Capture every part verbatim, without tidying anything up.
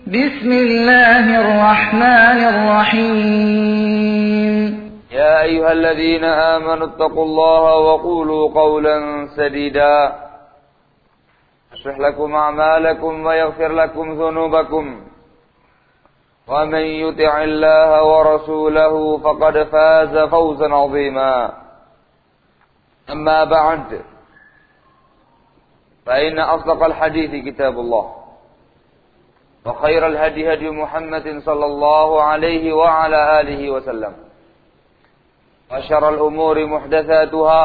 بسم الله الرحمن الرحيم يا أيها الذين آمنوا اتقوا الله وقولوا قولا سديدا يصلح لكم أعمالكم ويغفر لكم ذنوبكم ومن يطع الله ورسوله فقد فاز فوزا عظيما أما بعد فإن أصدق الحديث كتاب الله وخير الهدي هدي محمد صلى الله عليه وعلى آله وسلم وشر الأمور محدثاتها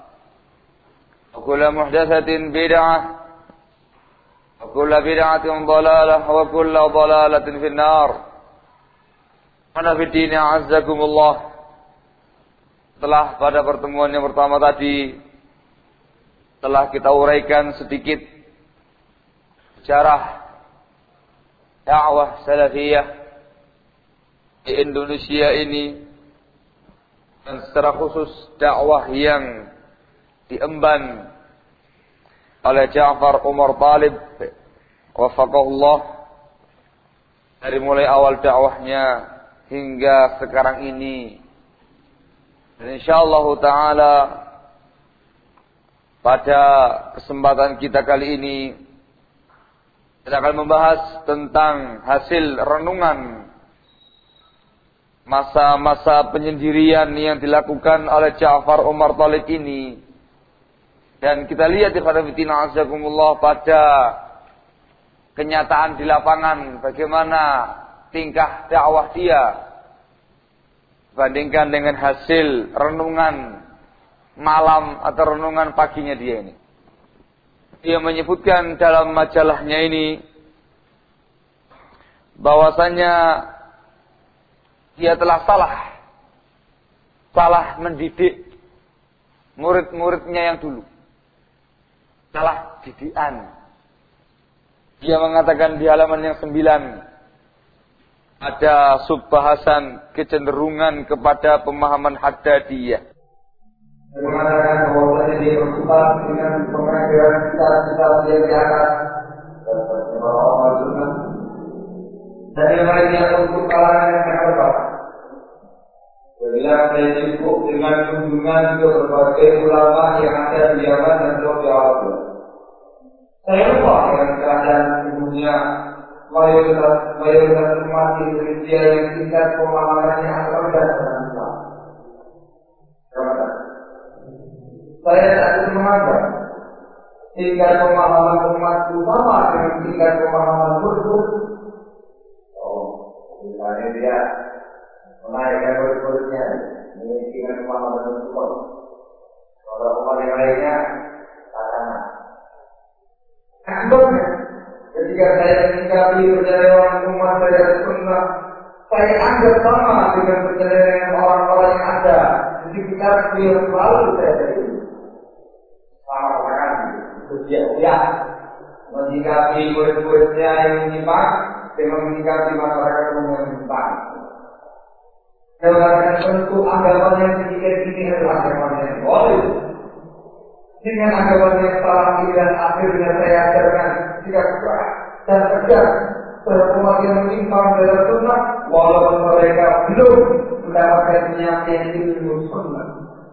وكل محدثة بدعة وكل بدعة ضلالة وكل ضلالة في النار. Ana fi dini azzakumullah. Setelah pada pertemuan yang pertama tadi telah kita uraikan sedikit sejarah dakwah salafiyah di Indonesia ini, dan secara khusus dakwah yang diemban oleh Ja'far Umar Talib wafaqahullah dari mulai awal dakwahnya hingga sekarang ini. Dan insyaallah taala pada kesempatan kita kali ini kita akan membahas tentang hasil renungan masa-masa penyendirian yang dilakukan oleh Ja'far Umar Talib ini. Dan kita lihat di hadapan azakumullah pada kenyataan di lapangan bagaimana tingkah dakwah dia bandingkan dengan hasil renungan malam atau renungan paginya dia ini. Dia menyebutkan dalam majalahnya ini bahwasanya dia telah salah salah mendidik murid-muridnya yang dulu, salah didikan. Dia mengatakan di halaman yang sembilan ada subbahasan kecenderungan kepada pemahaman Haddadiyah. Dia mengatakan bahwasanya dia berkutat dengan pengajaran kitab-kitab yang di atas dan yang lainnya untuk kalangan yang sangat terbatas. Bila saya cukup dengan kunjungan ke berbagai ulama yang ada di Yaman dan Saudi Arabia, saya lupa dengan keadaan dunia mayoritas mayoritas umat di Indonesia yang tingkat pemahamannya akan rendah dengan Islam. Saya tak bisa menganggap tingkat pemahaman umatku sama dengan tingkat pemahaman murid. Oh, misalnya dia menaikkan murid-muridnya dengan pemahaman murid. Kalau umat yang lainnya, tak. Akibatnya, ketika saya menyikapi perjalanan umat dari sunnah, saya anggap sama dengan perjalanan orang-orang yang ada di sekitar beliau selalu saya dari sama sekali. Dia menyikapi murid-muridnya yang menyimpang dengan menyikapi masyarakat umum yang menyimpang. Dengan tentu anggapan yang sedikit ini adalah anggapan yang boleh. Dengan anggapan yang salah ini dan akhirnya saya ajarkan jika keras dan tegas terhadap umat yang menyimpang dalam sunnah, walaupun mereka belum mendapatkan penyakit ilmu sunnah.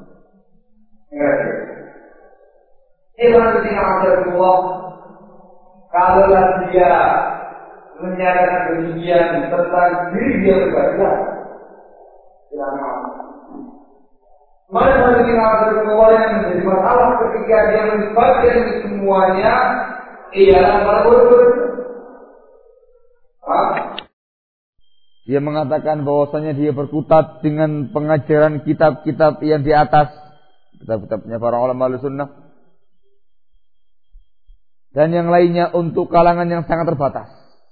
Iman ketika Allah, kalaulah dia menyatakan demikian tentang diri dia pribadi, mana ketika Allah yang menjadi masalah ketika dia menyebabkan semuanya ialah malah. Dia mengatakan bahwasanya dia berkutat dengan pengajaran kitab-kitab yang di atas, kitab-kitabnya para ulama Ahlussunnah, dan yang lainnya untuk kalangan yang sangat terbatas.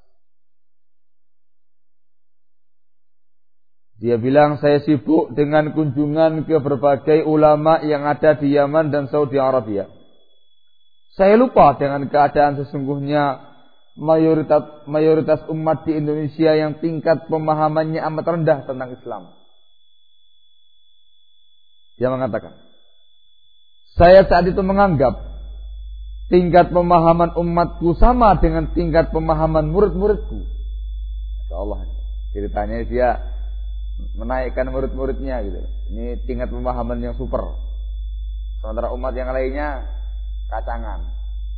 Dia bilang, saya sibuk dengan kunjungan ke berbagai ulama yang ada di Yaman dan Saudi Arabia. Saya lupa dengan keadaan sesungguhnya mayoritas mayoritas umat di Indonesia yang tingkat pemahamannya amat rendah tentang Islam. Dia mengatakan, saya saat itu menganggap tingkat pemahaman umatku sama dengan tingkat pemahaman murid-muridku. Insyaallah. Ceritanya dia menaikkan murid-muridnya gitu. Ini tingkat pemahaman yang super. Sementara umat yang lainnya kacangan.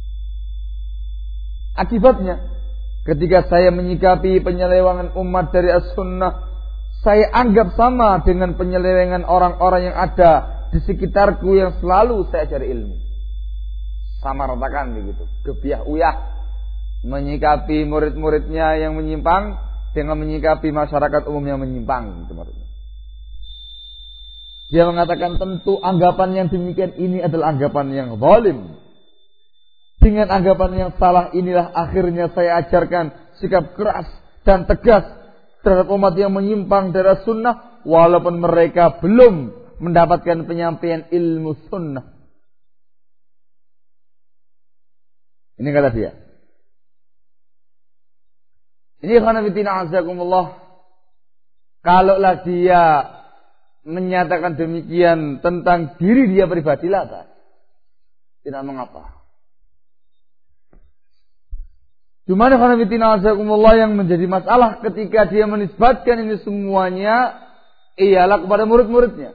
Akibatnya, ketika saya menyikapi penyelewengan umat dari as-sunnah, saya anggap sama dengan penyelewengan orang-orang yang ada di sekitarku yang selalu saya cari ilmu. Sama ratakan begitu, gebiah uyah menyikapi murid-muridnya yang menyimpang dengan menyikapi masyarakat umum yang menyimpang gitu maksudnya. Dia mengatakan tentu anggapan yang demikian ini adalah anggapan yang zalim. Dengan anggapan yang salah inilah akhirnya saya ajarkan sikap keras dan tegas terhadap umat yang menyimpang dari sunnah walaupun mereka belum mendapatkan penyampaian ilmu sunnah. Ini kata dia. Ini khanafitina azakumullah. Kalaulah dia menyatakan demikian tentang diri dia pribadi lah, tidak mengapa. Cuma khanafitina azakumullah yang menjadi masalah ketika dia menisbatkan ini semuanya ialah kepada murid-muridnya.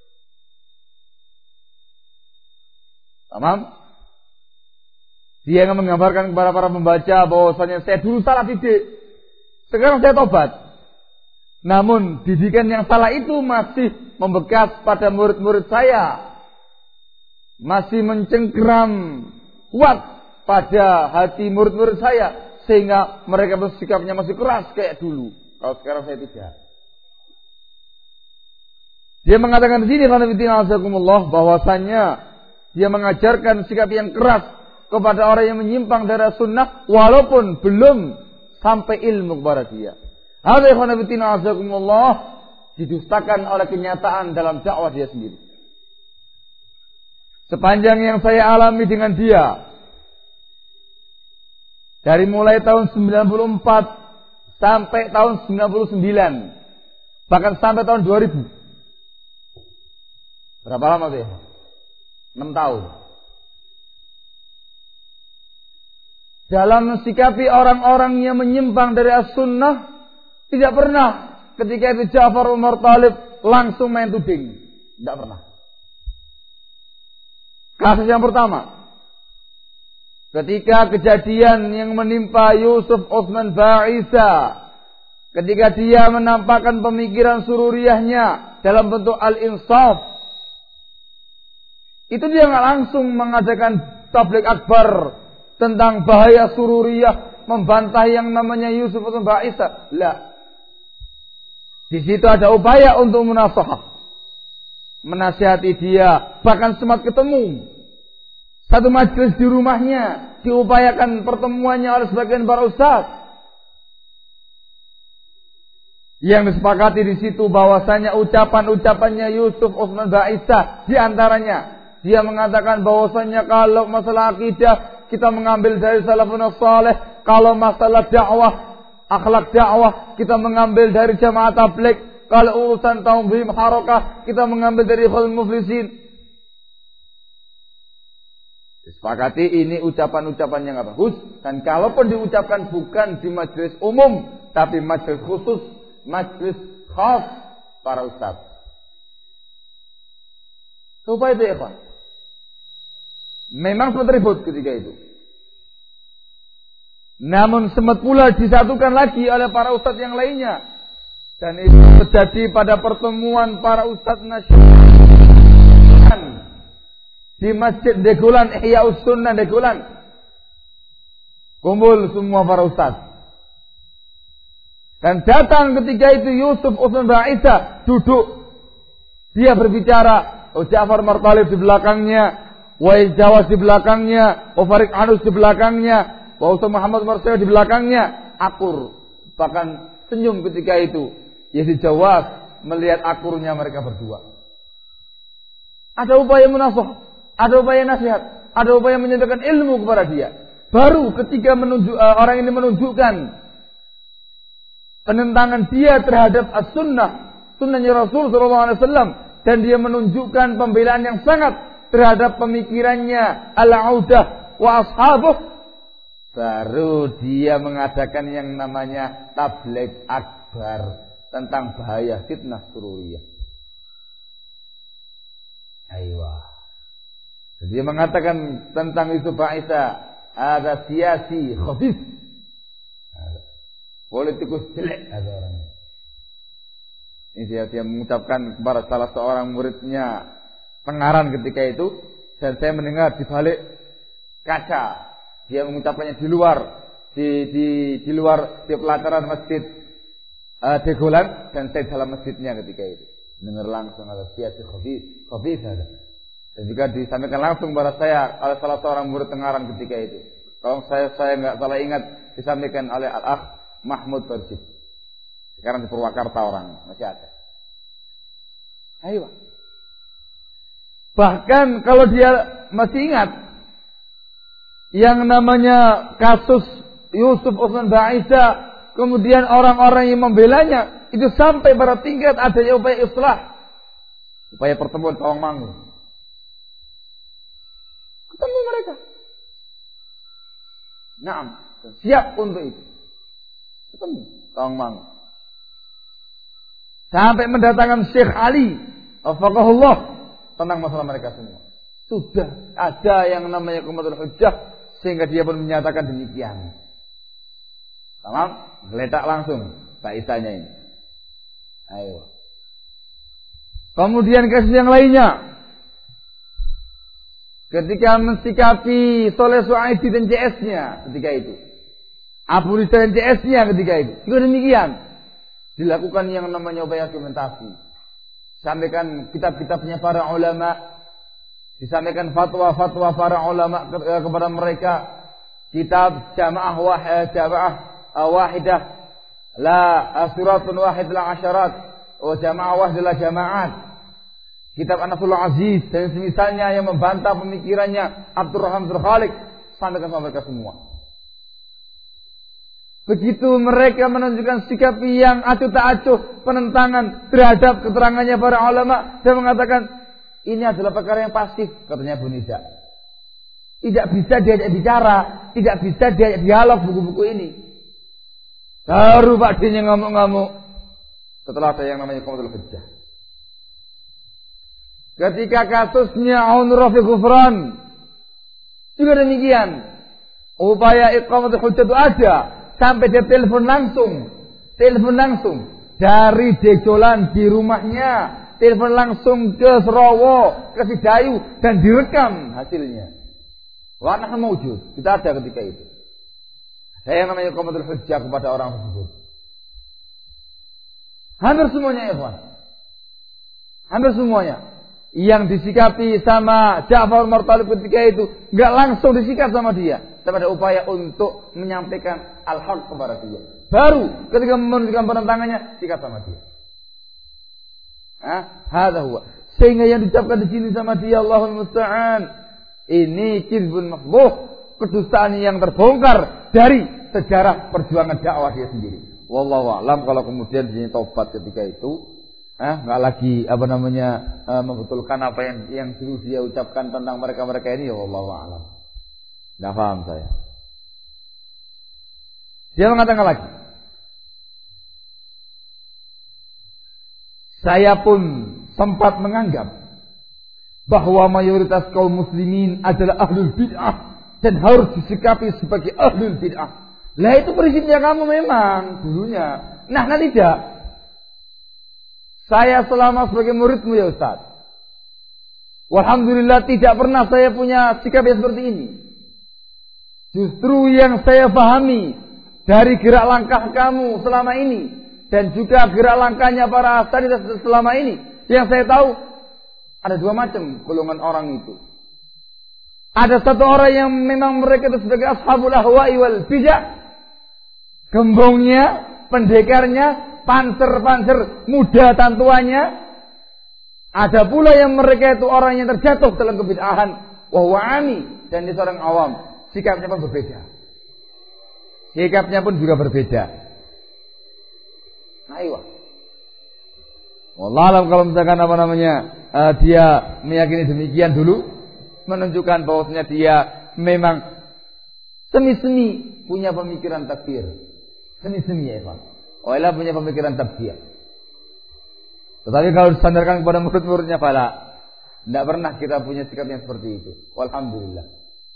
Paham? Dia yang menggambarkan kepada para pembaca bahwasanya saya dulu salah didik, sekarang saya tobat. Namun didikan yang salah itu masih membekas pada murid-murid saya, masih mencengkeram kuat pada hati murid-murid saya, sehingga mereka bersikapnya masih keras kayak dulu. Kalau sekarang saya tidak. Dia mengatakan di sini bahwasanya dia mengajarkan sikap yang keras kepada orang yang menyimpang dari sunnah walaupun belum sampai ilmu kepada dia. Hadza ikhwanabitina azakumullah didustakan oleh kenyataan dalam dakwah dia sendiri. Sepanjang yang saya alami dengan dia dari mulai tahun sembilan puluh empat sampai tahun sembilan puluh sembilan, bahkan sampai tahun dua ribu. Berapa lama sih? enam tahun. Dalam mensikapi orang-orang yang menyimpang dari as-sunnah, tidak pernah ketika itu Ja'far Umar Thalib langsung main tuding. Tidak pernah. Kasus yang pertama, ketika kejadian yang menimpa Yusuf Utsman Ba'isa, ketika dia menampakkan pemikiran sururiyahnya dalam bentuk al-insaf, itu dia nggak langsung mengadakan tabligh akbar tentang bahaya sururiyah, membantah yang namanya Yusuf Utsman Ba'isa. La. Di situ ada upaya untuk munasahah, menasihati dia, bahkan sempat ketemu satu majelis di rumahnya, diupayakan pertemuannya oleh sebagian para ustaz. Yang disepakati di situ bahwasanya ucapan-ucapannya Yusuf Utsman Ba'isa di antaranya dia mengatakan bahwasanya kalau masalah akidah kita mengambil dari salafun saleh, kalau masalah dakwah, akhlak dakwah kita mengambil dari jamaah tabligh, kalau urusan tanzim harakah kita mengambil dari ikhwanul muflisin. Disepakati ini ucapan-ucapan yang nggak bagus, dan kalaupun diucapkan bukan di majelis umum tapi majelis khusus, majelis khas para ustaz. Supaya itu ikhwan. Memang sempat ribut ketika itu. Namun sempat pula disatukan lagi oleh para ustadz yang lainnya. Dan itu terjadi pada pertemuan para ustadz nasional di Masjid Degolan, Ihya'us Sunnah Degolan. Kumpul semua para ustadz. Dan datang ketika itu Yusuf Utsman Ba'isa duduk. Dia berbicara, oh Ja'far Umar Thalib di belakangnya, Wai Jawas di belakangnya, Farid Anus di belakangnya, Ustaz Muhammad Marsya di belakangnya, akur. Bahkan senyum ketika itu. Yazid Jawas melihat akurnya mereka berdua. Ada upaya munasah, ada upaya nasihat, ada upaya menyampaikan ilmu kepada dia. Baru ketika menunjuk, uh, orang ini menunjukkan penentangan dia terhadap as-sunnah, sunnahnya Rasul sallallahu alaihi wasallam, dan dia menunjukkan pembelaan yang sangat terhadap pemikirannya al-audah wa ashabuh, baru dia mengadakan yang namanya tabligh akbar tentang bahaya fitnah sururiyah. Aywa. Dia mengatakan tentang Yusuf Isa ada siasi khafif, politikus jelek ada orang. Ini dia, dia mengucapkan kepada salah seorang muridnya pengarang ketika itu, dan saya mendengar di balik kaca dia mengucapkannya di luar di di di luar di pelataran masjid uh, Degolan, dan saya dalam masjidnya ketika itu dengar langsung ada siasi khafif khafif ada. Dan juga disampaikan langsung kepada saya oleh salah seorang murid pengarang ketika itu. Kalau saya saya nggak salah ingat disampaikan oleh Al-Akh Mahmud Barjid. Sekarang di Purwakarta orang masih ada. Ayo. Bahkan kalau dia masih ingat yang namanya kasus Yusuf Utsman Ba'isa, kemudian orang-orang yang membelanya itu sampai pada tingkat adanya upaya islah, upaya pertemuan Tawangmangu. Ketemu mereka. Naam, siap untuk itu. Ketemu Tawangmangu. Sampai mendatangkan Syekh Ali wafaqahullah tentang masalah mereka semua. Sudah ada yang namanya Qumatul Hujjah, sehingga dia pun menyatakan demikian. Tamam, geletak langsung baisanya ini. Ayo. Kemudian kasus yang lainnya, ketika mensikapi Soleh Suaidi dan C S-nya ketika itu, Abu Rizal dan C S-nya ketika itu, juga demikian. Dilakukan yang namanya upaya dokumentasi. Sampaikan kitab-kitabnya para ulama, disampaikan fatwa-fatwa para ulama kepada mereka. Kitab Jamaah Wahid, Jamaah Wahidah, la Suratun Wahid la Asyarat, wa Jamaah Wahid la Jamaat. Kitab Anasul Aziz dan semisalnya yang membantah pemikirannya Abdurrahman bin Khalik, sampaikan kepada mereka semua. Begitu mereka menunjukkan sikap yang acuh tak acuh penentangan terhadap keterangannya para ulama dan mengatakan ini adalah perkara yang pasif, katanya Abu Nida. Tidak bisa diajak bicara, tidak bisa diajak dialog buku-buku ini. Baru Pak Din yang ngamuk-ngamuk setelah ada yang namanya Qumatul Hujjah. Ketika kasusnya Aun Rafiq Ghufran juga demikian. Upaya Iqamatul Hujjah itu ada. Sampai dia telepon langsung, telepon langsung dari Dejolan di rumahnya, telepon langsung ke Serowo, ke Sidayu, dan direkam hasilnya. Warna mewujud, kita ada ketika itu. Saya namanya Iqamatul Hujjah kepada orang tersebut. Hampir semuanya ikhwan, hampir semuanya yang disikapi sama Ja'far Umar Thalib ketika itu nggak langsung disikat sama dia. Tapi ada upaya untuk menyampaikan al-haq kepada dia. Baru ketika menunjukkan penentangannya, sikat sama dia. Ah, hadza huwa. Sehingga yang diucapkan di sini sama dia, Allahul Musta'an, ini kizbun mafdhuh, kedustaan yang terbongkar dari sejarah perjuangan dakwah dia sendiri. Wallahu a'lam. Kalau kemudian dia taubat ketika itu, ah, enggak lagi apa namanya uh, membetulkan apa yang yang dulu dia ucapkan tentang mereka-mereka ini, ya wallahu a'lam. Nggak paham saya. Dia mengatakan lagi, saya pun sempat menganggap bahwa mayoritas kaum muslimin adalah ahlul bid'ah dan harus disikapi sebagai ahlul bid'ah. Lah itu prinsipnya kamu memang dulunya. Nah, nah tidak. Saya selama sebagai muridmu ya Ustaz, walhamdulillah tidak pernah saya punya sikap yang seperti ini. Justru yang saya pahami dari gerak langkah kamu selama ini dan juga gerak langkahnya para asatidz selama ini, yang saya tahu ada dua macam golongan orang itu. Ada satu orang yang memang mereka itu sebagai ashabul ahwa'i wal bid'ah, gembongnya, pendekarnya, panser-panser muda tantuannya. Ada pula yang mereka itu orang yang terjatuh dalam kebid'ahan, wa huwa ami, dan dia seorang awam. Sikapnya pun berbeda. Sikapnya pun juga berbeda. Nah, iya. Wallah, kalau misalkan apa namanya uh, dia meyakini demikian dulu, menunjukkan bahwasanya dia memang Semi-semi punya pemikiran takfir. Semi-semi ya ikhwan. Wala punya pemikiran takfir. Tetapi kalau disandarkan kepada murid-muridnya fala. Tidak pernah kita punya sikap yang seperti itu. Walhamdulillah.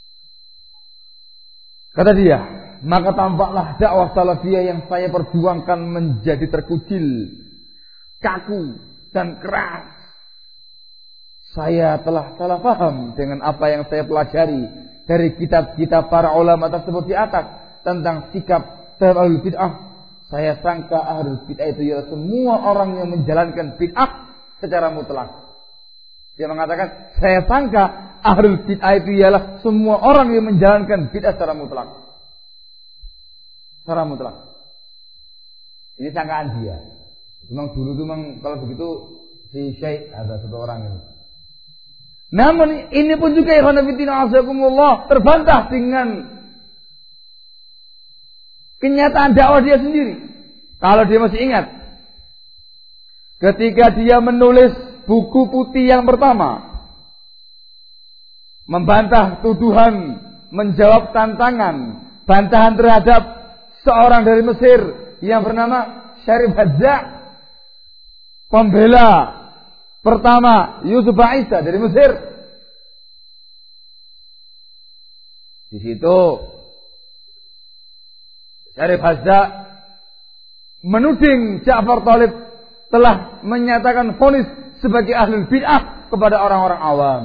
Kata dia, maka tampaklah dakwah salafiyah yang saya perjuangkan menjadi terkucil, kaku, dan keras. Saya telah salah paham dengan apa yang saya pelajari dari kitab-kitab para ulama tersebut di atas tentang sikap ahlul bid'ah. Saya sangka ahlul bid'ah itu ialah semua orang yang menjalankan bid'ah secara mutlak. Dia mengatakan, saya sangka ahlul bid'ah itu ialah semua orang yang menjalankan bid'ah secara mutlak. Secara mutlak. Ini sangkaan dia. Memang dulu itu memang kalau begitu si Syekh ada satu orang ini. Namun ini pun juga ya khonafidina azakumullah terbantah dengan kenyataan dakwah dia sendiri. Kalau dia masih ingat, ketika dia menulis buku putih yang pertama, membantah tuduhan, menjawab tantangan, bantahan terhadap seorang dari Mesir yang bernama Syarif Hadza, pembela pertama Yusuf Isa dari Mesir. Di situ Syarif Hadza menuding Ja'far Thalib telah menyatakan vonis sebagai ahlul bid'ah kepada orang-orang awam.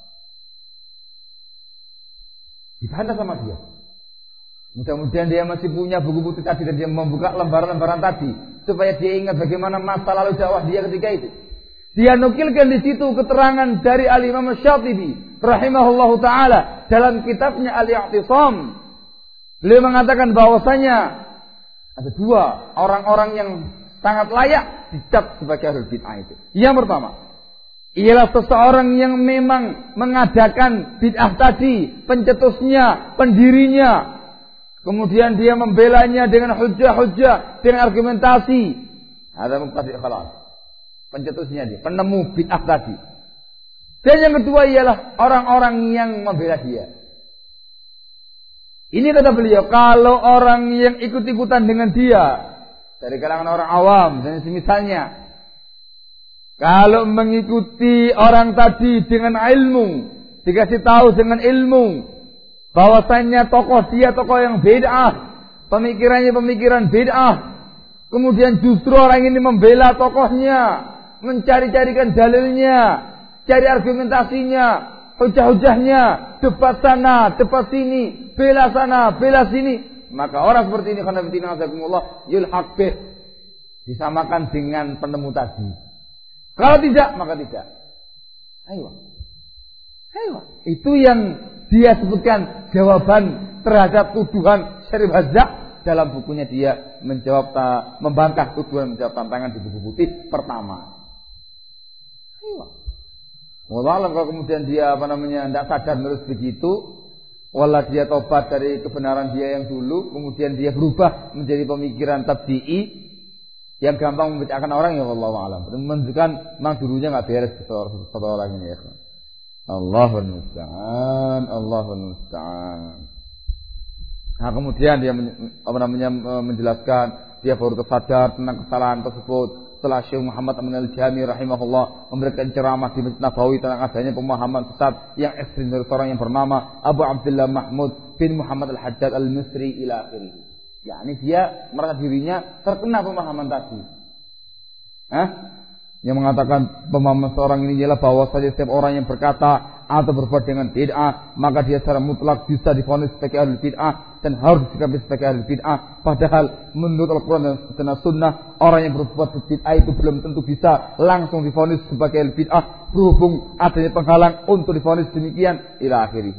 Dibantah sama dia. Mudah-mudahan dia masih punya buku putih tadi dan dia membuka lembaran-lembaran tadi supaya dia ingat bagaimana masa lalu dakwah dia ketika itu. Dia nukilkan di situ keterangan dari Al-Imam Syatibi rahimahullahu taala dalam kitabnya Al-I'tisam. Beliau mengatakan bahwasanya ada dua orang-orang yang sangat layak dicap sebagai ahlul bid'ah itu. Yang pertama, ialah seseorang yang memang mengadakan bid'ah tadi, pencetusnya, pendirinya. Kemudian dia membelanya dengan hujjah-hujjah, dengan argumentasi. Ada mubtadi' khalas. Pencetusnya dia, penemu bid'ah tadi. Dan yang kedua ialah orang-orang yang membela dia. Ini kata beliau, kalau orang yang ikut-ikutan dengan dia dari kalangan orang awam dan semisalnya, kalau mengikuti orang tadi dengan ilmu, dikasih tahu dengan ilmu bahwasanya tokoh dia tokoh yang bid'ah, pemikirannya pemikiran bid'ah, kemudian justru orang ini membela tokohnya, mencari-carikan dalilnya, cari argumentasinya, hujah-hujahnya, debat sana, debat sini, bela sana, bela sini, maka orang seperti ini khonafidina azakumullah yulhaq bih, disamakan dengan penemu tadi. Kalau tidak, maka tidak. Ayo. Ayo. Itu yang dia sebutkan jawaban terhadap tuduhan Syarif Hadza dalam bukunya dia menjawab membantah tuduhan, menjawab tantangan di buku putih pertama. Ayo. Wallah kalau kemudian dia apa namanya tidak sadar terus begitu, wallah dia tobat dari kebenaran dia yang dulu, kemudian dia berubah menjadi pemikiran tabdi'i yang gampang membid'ahkan orang, ya wallahu a'lam. Menunjukkan memang dulunya nggak beres satu orang ini ya. Allahul musta'an, Allahul musta'an. Nah kemudian dia apa namanya menjelaskan, dia baru tersadar tentang kesalahan tersebut setelah Syekh Muhammad Amin Al-Jami rahimahullah memberikan ceramah di Masjid Nabawi tentang adanya pemahaman sesat yang ekstrim dari seorang yang bernama Abu Abdullah Mahmud bin Muhammad Al-Hajjaj Al-Misri ila akhirih. yakni dia merasa dirinya terkena pemahaman tadi. Hah? Yang mengatakan pemahaman seorang ini ialah bahwa saja setiap orang yang berkata atau berbuat dengan bid'ah, maka dia secara mutlak bisa divonis sebagai ahli bid'ah dan harus disikapi sebagai ahli bid'ah. Padahal menurut Al-Quran dan Sunnah, orang yang berbuat bid'ah itu belum tentu bisa langsung divonis sebagai ahli bid'ah, berhubung adanya penghalang untuk divonis demikian ila akhirih.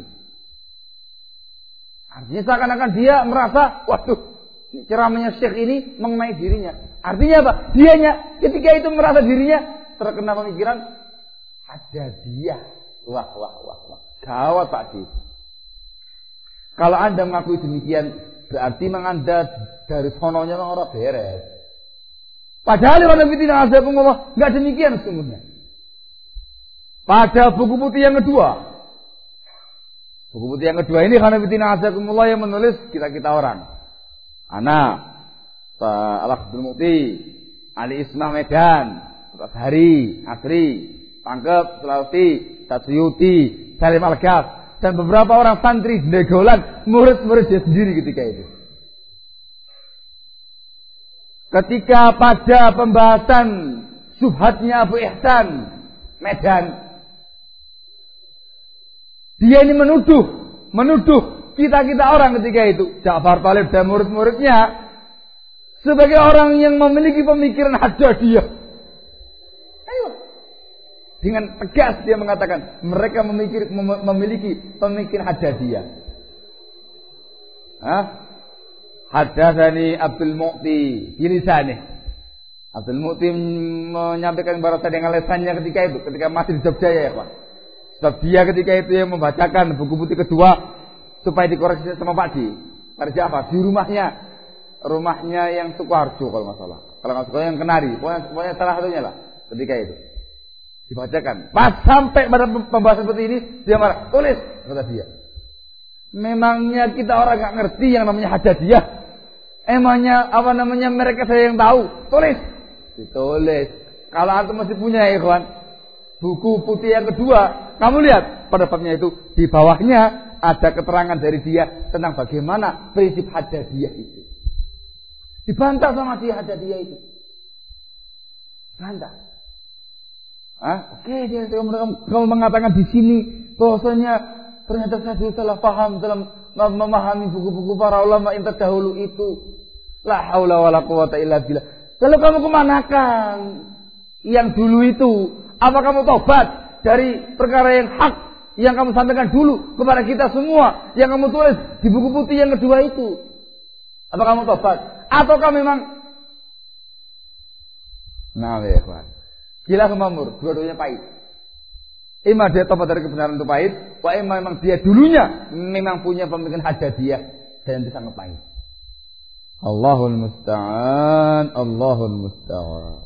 Artinya seakan-akan dia merasa, waduh, ceramahnya Syekh ini mengenai dirinya. Artinya apa? Dianya ketika itu merasa dirinya terkena pemikiran ada dia. Wah, wah, wah, wah. Gawat Pak Di. Kalau Anda mengakui demikian, berarti memang Anda dari sononya memang orang beres. Padahal pada fitina azabullah enggak demikian sesungguhnya. Pada buku putih yang kedua, Buku putih yang kedua ini khanafitina azakumullah yang menulis kita-kita orang. Ana, Al-Abdul Mukti, Ali Ismah Medan, Hari, Asri, Pangkep, Sulawesi, Tatsuyuti, Salim Al-Ghaf, dan beberapa orang santri negolan, murid-murid dia sendiri ketika itu. Ketika pada pembahasan subhatnya Abu Ihsan Medan, dia ini menuduh, menuduh kita-kita orang ketika itu, Ja'far Thalib dan murid-muridnya, sebagai orang yang memiliki pemikiran hadadiyah. Ayo. Dengan tegas dia mengatakan, mereka memiliki, memiliki pemikiran hadadiyah. Hah? Hadatsani Abdul Mukti bilisane. Abdul Mukti menyampaikan kepada saya dengan lesannya ketika itu, ketika masih di Jogja ya, Pak. Sebab dia ketika itu yang membacakan buku putih kedua supaya dikoreksi sama Pak Di. Pada Ja'far di rumahnya, rumahnya yang Sukoharjo kalau nggak salah. Kalau nggak salah yang Kenari, pokoknya, pokoknya salah satunya lah ketika itu dibacakan. Pas sampai pada pembahasan seperti ini, dia marah, tulis kata dia. Memangnya kita orang nggak ngerti yang namanya hadadiyah? Emangnya apa namanya mereka saya yang tahu? Tulis, ditulis. Kalau antum masih punya ya ikhwan, buku putih yang kedua, kamu lihat pada babnya itu di bawahnya ada keterangan dari dia tentang bagaimana prinsip hadadiyah itu. Dibantah sama dia hadadiyah itu. Bantah. Ah, oke okay, dia kalau mengatakan di sini bahwasanya ternyata saya dulu salah paham dalam memahami buku-buku para ulama yang terdahulu itu. La haula wala quwata illa billah. Lalu kamu kemanakan yang dulu itu? Apa kamu tobat dari perkara yang hak yang kamu sampaikan dulu kepada kita semua, yang kamu tulis di buku putih yang kedua itu? Apa kamu tobat? Ataukah memang nah ya kawan, gila kemamur, dua-duanya pahit. Ima dia tobat dari kebenaran itu pahit, wa ima memang dia dulunya memang punya pemikiran hadadiyah dan itu sangat pahit. Allahul musta'an, Allahul musta'an.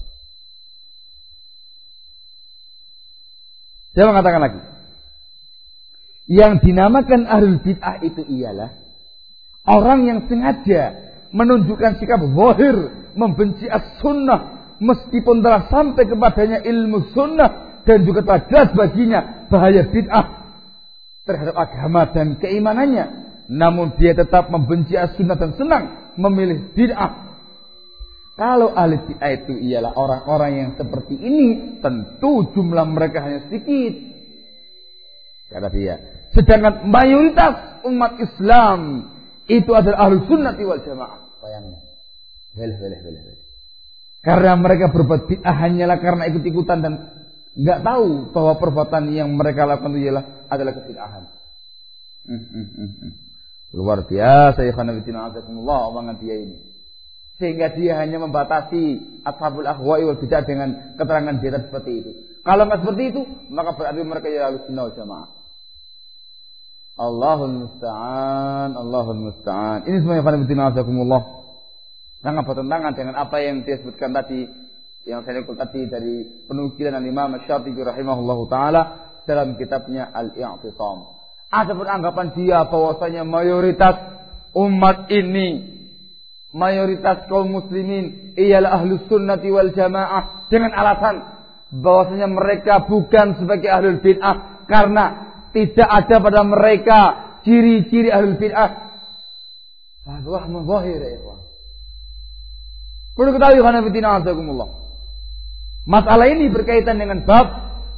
Dia mengatakan lagi, yang dinamakan ahlul bid'ah itu ialah orang yang sengaja menunjukkan sikap zahir membenci as-sunnah meskipun telah sampai kepadanya ilmu sunnah dan juga telah jelas baginya bahaya bid'ah terhadap agama dan keimanannya, namun dia tetap membenci as-sunnah dan senang memilih bid'ah. Kalau ahli bid'ah itu ialah orang-orang yang seperti ini, tentu jumlah mereka hanya sedikit, kata dia. Sedangkan mayoritas umat Islam itu adalah ahlu sunnati wal jamaah. Bayangkan. Boleh, boleh, boleh. Karena mereka berbuat bid'ah hanyalah karena ikut-ikutan dan nggak tahu bahwa perbuatan yang mereka lakukan itu ialah adalah kebid'ahan. Hmm, hmm, hmm, hmm. Luar biasa ya khanafitina azakumullah omongan dia ini. Sehingga dia hanya membatasi ashabul ahwa'i wal bid'ah dengan keterangan dia seperti itu. Kalau nggak seperti itu, maka berarti mereka ya ahlu sunnah wal jamaah. Allahul musta'an, Allahul musta'an. Ini semuanya khanafitina azakumullah sangat bertentangan dengan apa yang dia sebutkan tadi, yang saya kutip tadi dari penukilan Imam Syafi'i rahimahullahu taala dalam kitabnya Al-I'tisam. Adapun anggapan dia bahwasanya mayoritas umat ini, mayoritas kaum muslimin ialah ahlus sunnati wal jamaah dengan alasan bahwasanya mereka bukan sebagai ahlul bid'ah karena tidak ada pada mereka ciri-ciri ahlul bid'ah. Wah, muzahir ya ikhwan. Perlu ketahui khanafitina azakumullah. Masalah ini berkaitan dengan bab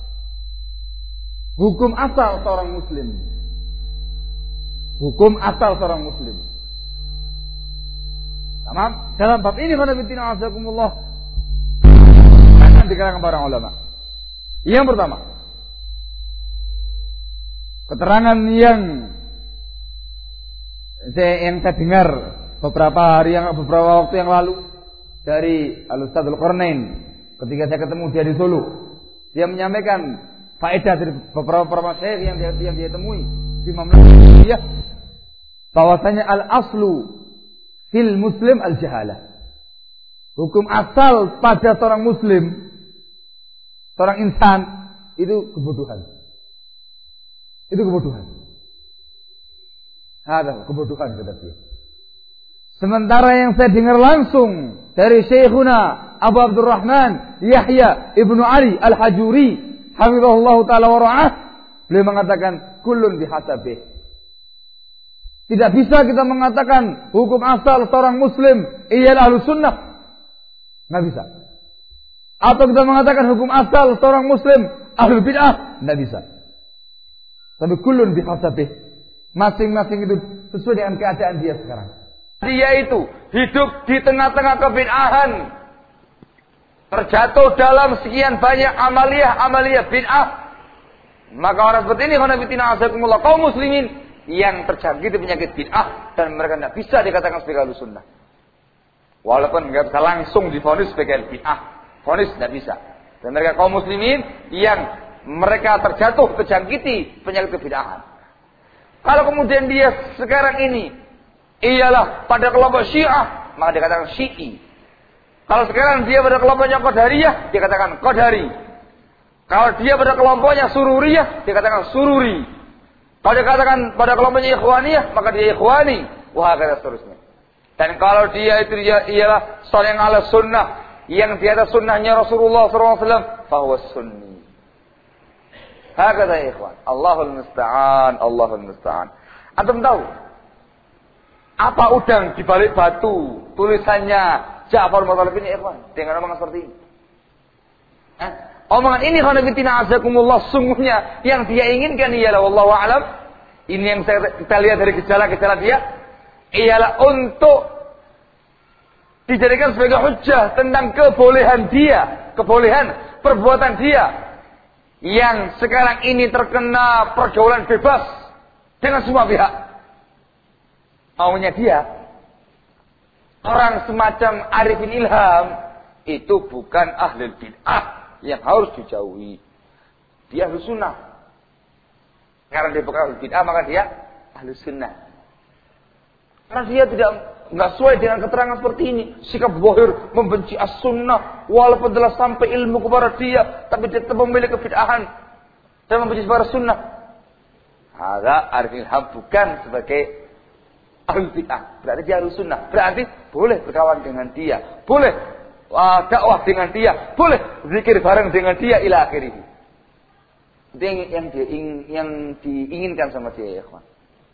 hukum asal seorang muslim. Hukum asal seorang muslim. Tamam? Dalam bab ini khanafitina azakumullah akan dikarenakan para ulama. Yang pertama, keterangan yang saya, yang saya dengar beberapa hari yang beberapa waktu yang lalu dari Al-Ustadz Al-Qarnain ketika saya ketemu dia di Solo, dia menyampaikan faedah dari beberapa masyayikh yang dia, yang dia temui di mamlakah dia bahwasanya al-aslu fil muslim al-jahalah. Hukum asal pada seorang muslim, seorang insan itu kebodohan. Itu kebodohan. Ada kebodohan kata dia. Sementara yang saya dengar langsung dari Syekhuna Abu Abdurrahman Yahya Ibnu Ali Al-Hajuri hafizahullah taala wa ra'ah, beliau mengatakan kullun bihasabih. Tidak bisa kita mengatakan hukum asal seorang muslim ialah Ahlus Sunnah. Enggak bisa. Atau kita mengatakan hukum asal seorang muslim Ahlul Bid'ah, enggak bisa. Tapi kullun bihasabih. Masing-masing itu sesuai dengan keadaan dia sekarang. Dia itu hidup di tengah-tengah kebid'ahan, terjatuh dalam sekian banyak amaliyah-amaliyah bid'ah. Maka orang seperti ini, khonafidina azakumullah, kaum muslimin yang terjangkit penyakit bid'ah dan mereka tidak bisa dikatakan sebagai Ahlus Sunnah. Walaupun tidak bisa langsung divonis sebagai bid'ah, vonis tidak bisa. Dan mereka kaum muslimin yang mereka terjatuh terjangkiti penyakit kebid'ahan. Kalau kemudian dia sekarang ini ialah pada kelompok Syiah, maka dikatakan Syi'i. Kalau sekarang dia pada kelompoknya Qadariyah, dikatakan Qadari. Kalau dia pada kelompoknya Sururiyah, dikatakan Sururi. Kalau dikatakan pada kelompoknya Ikhwaniyah, maka dia Ikhwani. Wah, kata seterusnya. Dan kalau dia itu dia ialah seorang yang ala sunnah, yang di atas sunnahnya Rasulullah shallallahu alaihi wasallam, fahuwa sunni. Hakata ya ikhwan. Allahul musta'an, Allahul musta'an. Antum tahu apa udang di balik batu tulisannya Ja'far Muttalib ini ikhwan dengan omongan seperti ini? Eh? Omongan ini khonafidina azakumullah sungguhnya yang dia inginkan ialah wallahu a'lam. Ini yang saya, kita lihat dari gejala-gejala dia ialah untuk dijadikan sebagai hujjah tentang kebolehan dia, kebolehan perbuatan dia yang sekarang ini terkena pergaulan bebas dengan semua pihak. Maunya dia orang semacam Arifin Ilham itu bukan ahli bid'ah yang harus dijauhi. Dia ahli sunnah. Karena dia bukan ahli bid'ah maka dia ahli sunnah. Karena dia tidak nggak sesuai dengan keterangan seperti ini. Sikap zahir membenci as-sunnah walaupun telah sampai ilmu kepada dia, tapi dia tetap memiliki kebid'ahan dan membenci kepada sunnah. Ada Arifin Ilham bukan sebagai ahli bid'ah, berarti dia ahli sunnah. Berarti boleh berkawan dengan dia, boleh uh, dakwah dengan dia, boleh zikir bareng dengan dia ila akhirih. Itu yang yang, dia, yang diinginkan sama dia ya kawan.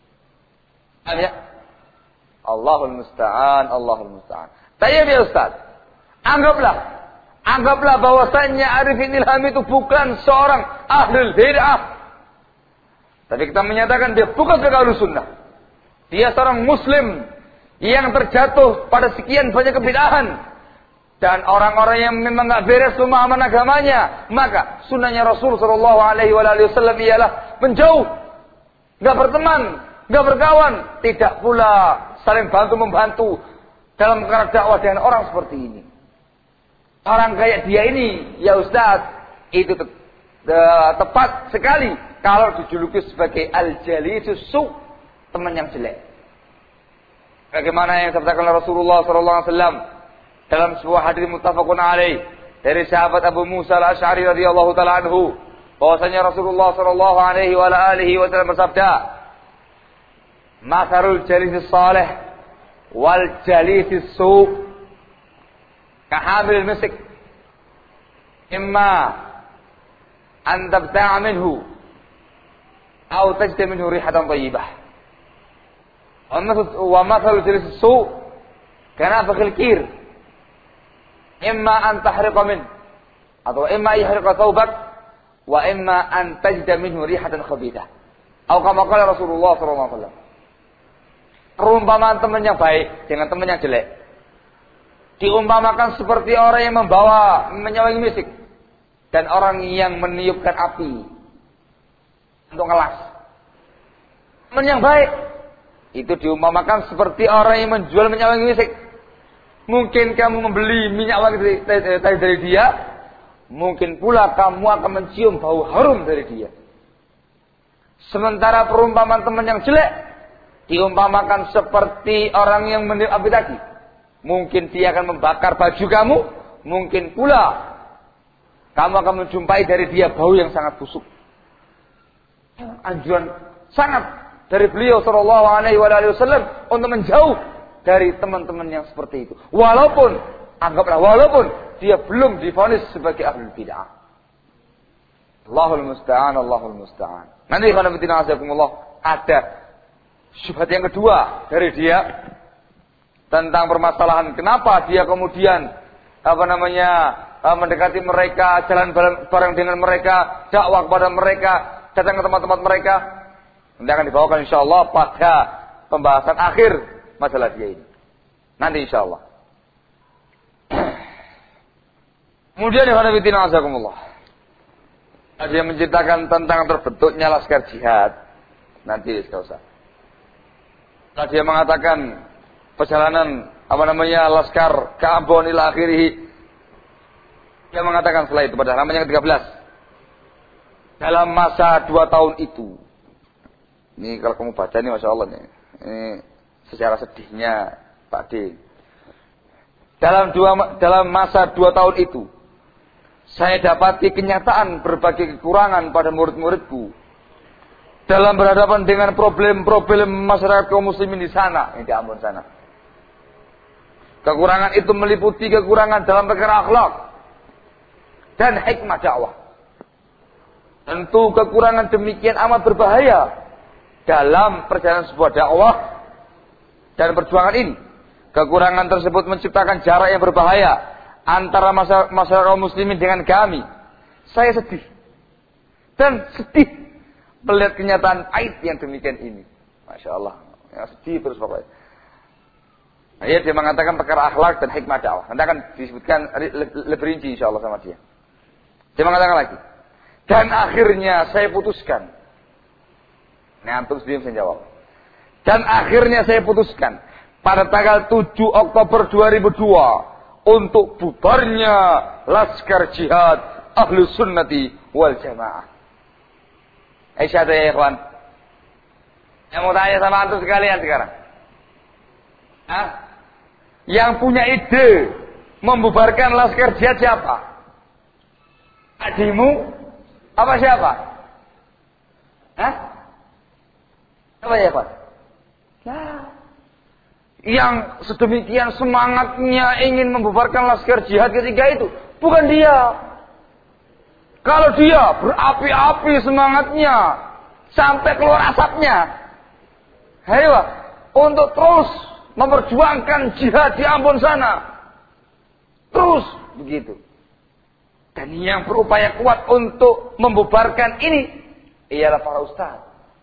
Ya. Allahul musta'an, Allahul musta'an. Tayyib ya Ustaz. Anggaplah, anggaplah bahwasannya Arifin Ilham itu bukan seorang ahli bid'ah. Tapi kita menyatakan dia bukan sebagai ahli sunnah. Dia seorang muslim yang terjatuh pada sekian banyak kebid'ahan. Dan orang-orang yang memang enggak beres pemahaman agamanya, maka sunnahnya Rasul sallallahu alaihi wasallam ialah menjauh, enggak berteman, enggak berkawan, tidak pula saling bantu-membantu dalam perkara dakwah dengan orang seperti ini. Orang kayak dia ini, ya Ustaz, itu te te tepat sekali kalau dijuluki sebagai al-jalisus su, teman yang jelek. Bagaimana yang disabdakan oleh Rasulullah sallallahu alaihi wasallam dalam sebuah hadis muttafaqun alaih dari sahabat Abu Musa al-Asy'ari radhiyallahu taala anhu, bahwasanya Rasulullah sallallahu alaihi wa alihi wasallam bersabda, Matharul jalisis salih wal jalisis su kahamil misik imma an tabta'a minhu aw tajda minhu rihatan tayyibah wa matharul jalisis su kanafakhil kir imma an tahriqa min atau imma yahriqa thawbak wa imma an tajda minhu rihatan khabithah atau kama qala Rasulullah sallallahu alaihi wasallam. Perumpamaan teman yang baik dengan teman yang jelek diumpamakan seperti orang yang membawa menyawangi misik dan orang yang meniupkan api untuk ngelas. Teman yang baik itu diumpamakan seperti orang yang menjual minyak wangi misik. Mungkin kamu membeli minyak wangi dari, dari, dari dia, mungkin pula kamu akan mencium bau harum dari dia. Sementara perumpamaan teman yang jelek diumpamakan seperti orang yang meniup api tadi. Mungkin dia akan membakar baju kamu, mungkin pula kamu akan menjumpai dari dia bau yang sangat busuk. Anjuran sangat dari beliau sallallahu alaihi wasallam untuk menjauh dari teman-teman yang seperti itu. Walaupun anggaplah walaupun dia belum divonis sebagai ahlul bid'ah. Allahul musta'an, Allahul musta'an. Nanti kalau betina azakumullah ada syubhat yang kedua dari dia tentang permasalahan kenapa dia kemudian apa namanya mendekati mereka, jalan bareng dengan mereka, dakwah kepada mereka, datang ke tempat-tempat mereka. Nanti akan dibawakan insyaallah pada pembahasan akhir masalah dia ini. Nanti insyaallah. Kemudian ya hadirin azakumullah. Ada yang menceritakan tentang terbentuknya laskar jihad. Nanti enggak usah. Nah, dia mengatakan perjalanan apa namanya laskar ke Ambon ila akhirih. Dia mengatakan setelah itu pada halaman yang ketiga belas. Dalam masa dua tahun itu. Ini kalau kamu baca ini Masya Allah nih. Ini secara sedihnya Pak D. Dalam dua dalam masa dua tahun itu. Saya dapati kenyataan berbagai kekurangan pada murid-muridku. Dalam berhadapan dengan problem-problem masyarakat kaum muslimin di sana. Ini di Ambon sana. Kekurangan itu meliputi kekurangan dalam perkara akhlak. Dan hikmah dakwah. Tentu kekurangan demikian amat berbahaya. Dalam perjalanan sebuah dakwah. Dan perjuangan ini. Kekurangan tersebut menciptakan jarak yang berbahaya. Antara masyarakat kaum muslimin dengan kami. Saya sedih. Dan sedih. Melihat kenyataan aib yang demikian ini. Masya Allah. Ya, sedih terus pokoknya. Nah, ya, dia mengatakan perkara akhlak dan hikmah dakwah. Nanti akan disebutkan lebih rinci insya Allah sama dia. Dia mengatakan lagi. Dan akhirnya saya putuskan. Nah, antum sendiri bisa jawab. Dan akhirnya saya putuskan. Pada tanggal tujuh Oktober dua ribu dua. Untuk bubarnya laskar jihad Ahlus Sunnati wal Jamaah. Aisyah ya ikhwan. Yang mau tanya sama antum sekalian sekarang. Hah? Yang punya ide membubarkan laskar jihad siapa? Adimu? Apa siapa? Hah? Apa ya Pak? Ya. Yang sedemikian semangatnya ingin membubarkan laskar jihad ketika itu. Bukan dia. Kalau dia berapi-api semangatnya. Sampai keluar asapnya. Ayo, untuk terus memperjuangkan jihad di Ambon sana. Terus begitu. Dan yang berupaya kuat untuk membubarkan ini. Ialah para ustaz.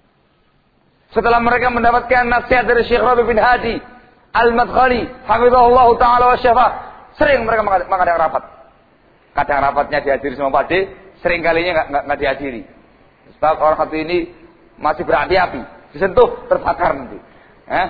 Setelah mereka mendapatkan nasihat dari Syekh Rabi bin Hadi Al-Madkhali, hafizahullah ta'ala wa syafa. Sering mereka mengadakan rapat. Kadang rapatnya dihadiri sama Pak D, sering kalinya nggak dihadiri. Sebab orang satu ini masih berapi-api, disentuh terbakar nanti. Eh?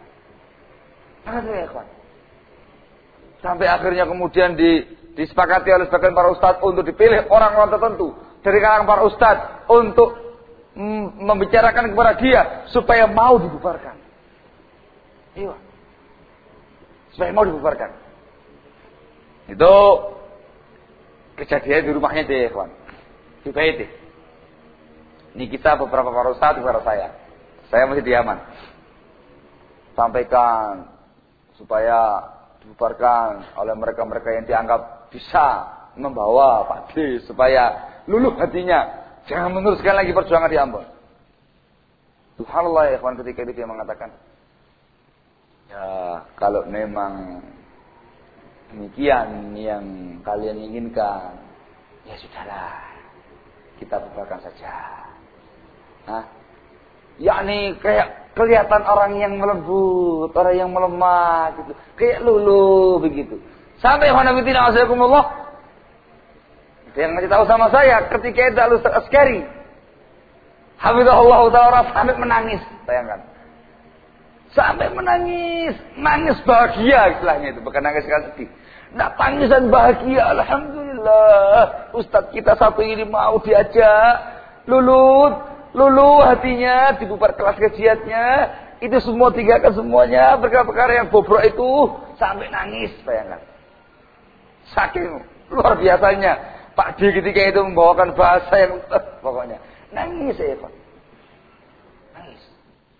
Sampai akhirnya kemudian di, disepakati oleh sebagian para ustadz untuk dipilih orang-orang tertentu dari kalangan para ustadz untuk mm, membicarakan kepada dia supaya mau dibubarkan. Iya. Supaya mau dibubarkan. Itu kejadian di rumahnya dia, kawan. Di Baiti. Ini kita beberapa para ustaz kepada saya. Saya masih di Yaman. Sampaikan supaya dibubarkan oleh mereka-mereka yang dianggap bisa membawa Pak D supaya luluh hatinya. Jangan meneruskan lagi perjuangan di Ambon. Subhanallah ya kawan, ketika itu dia mengatakan, ya, kalau memang demikian yang kalian inginkan, ya sudahlah, kita bubarkan saja. Hah? Yakni kayak kelihatan orang yang melembut, orang yang melemah, gitu, kayak luluh begitu. Sampai hanabitina azakumullah, dia ngasih tahu sama saya ketika itu Al-Ustaz Askari, hafizahullah ta'ala, sampai menangis, bayangkan. Sampai menangis, nangis bahagia istilahnya itu, bukan nangis kan sedih. Nah, tangisan bahagia, alhamdulillah. Ustaz kita satu ini mau diajak, lulut, luluh hatinya, dibubar kelas kajiannya, itu semua tinggalkan semuanya, perkara-perkara yang bobrok itu, sampai nangis, bayangkan. Saking luar biasanya, Pak D ketika itu membawakan bahasa yang, uh, pokoknya, nangis ya Pak. Nangis.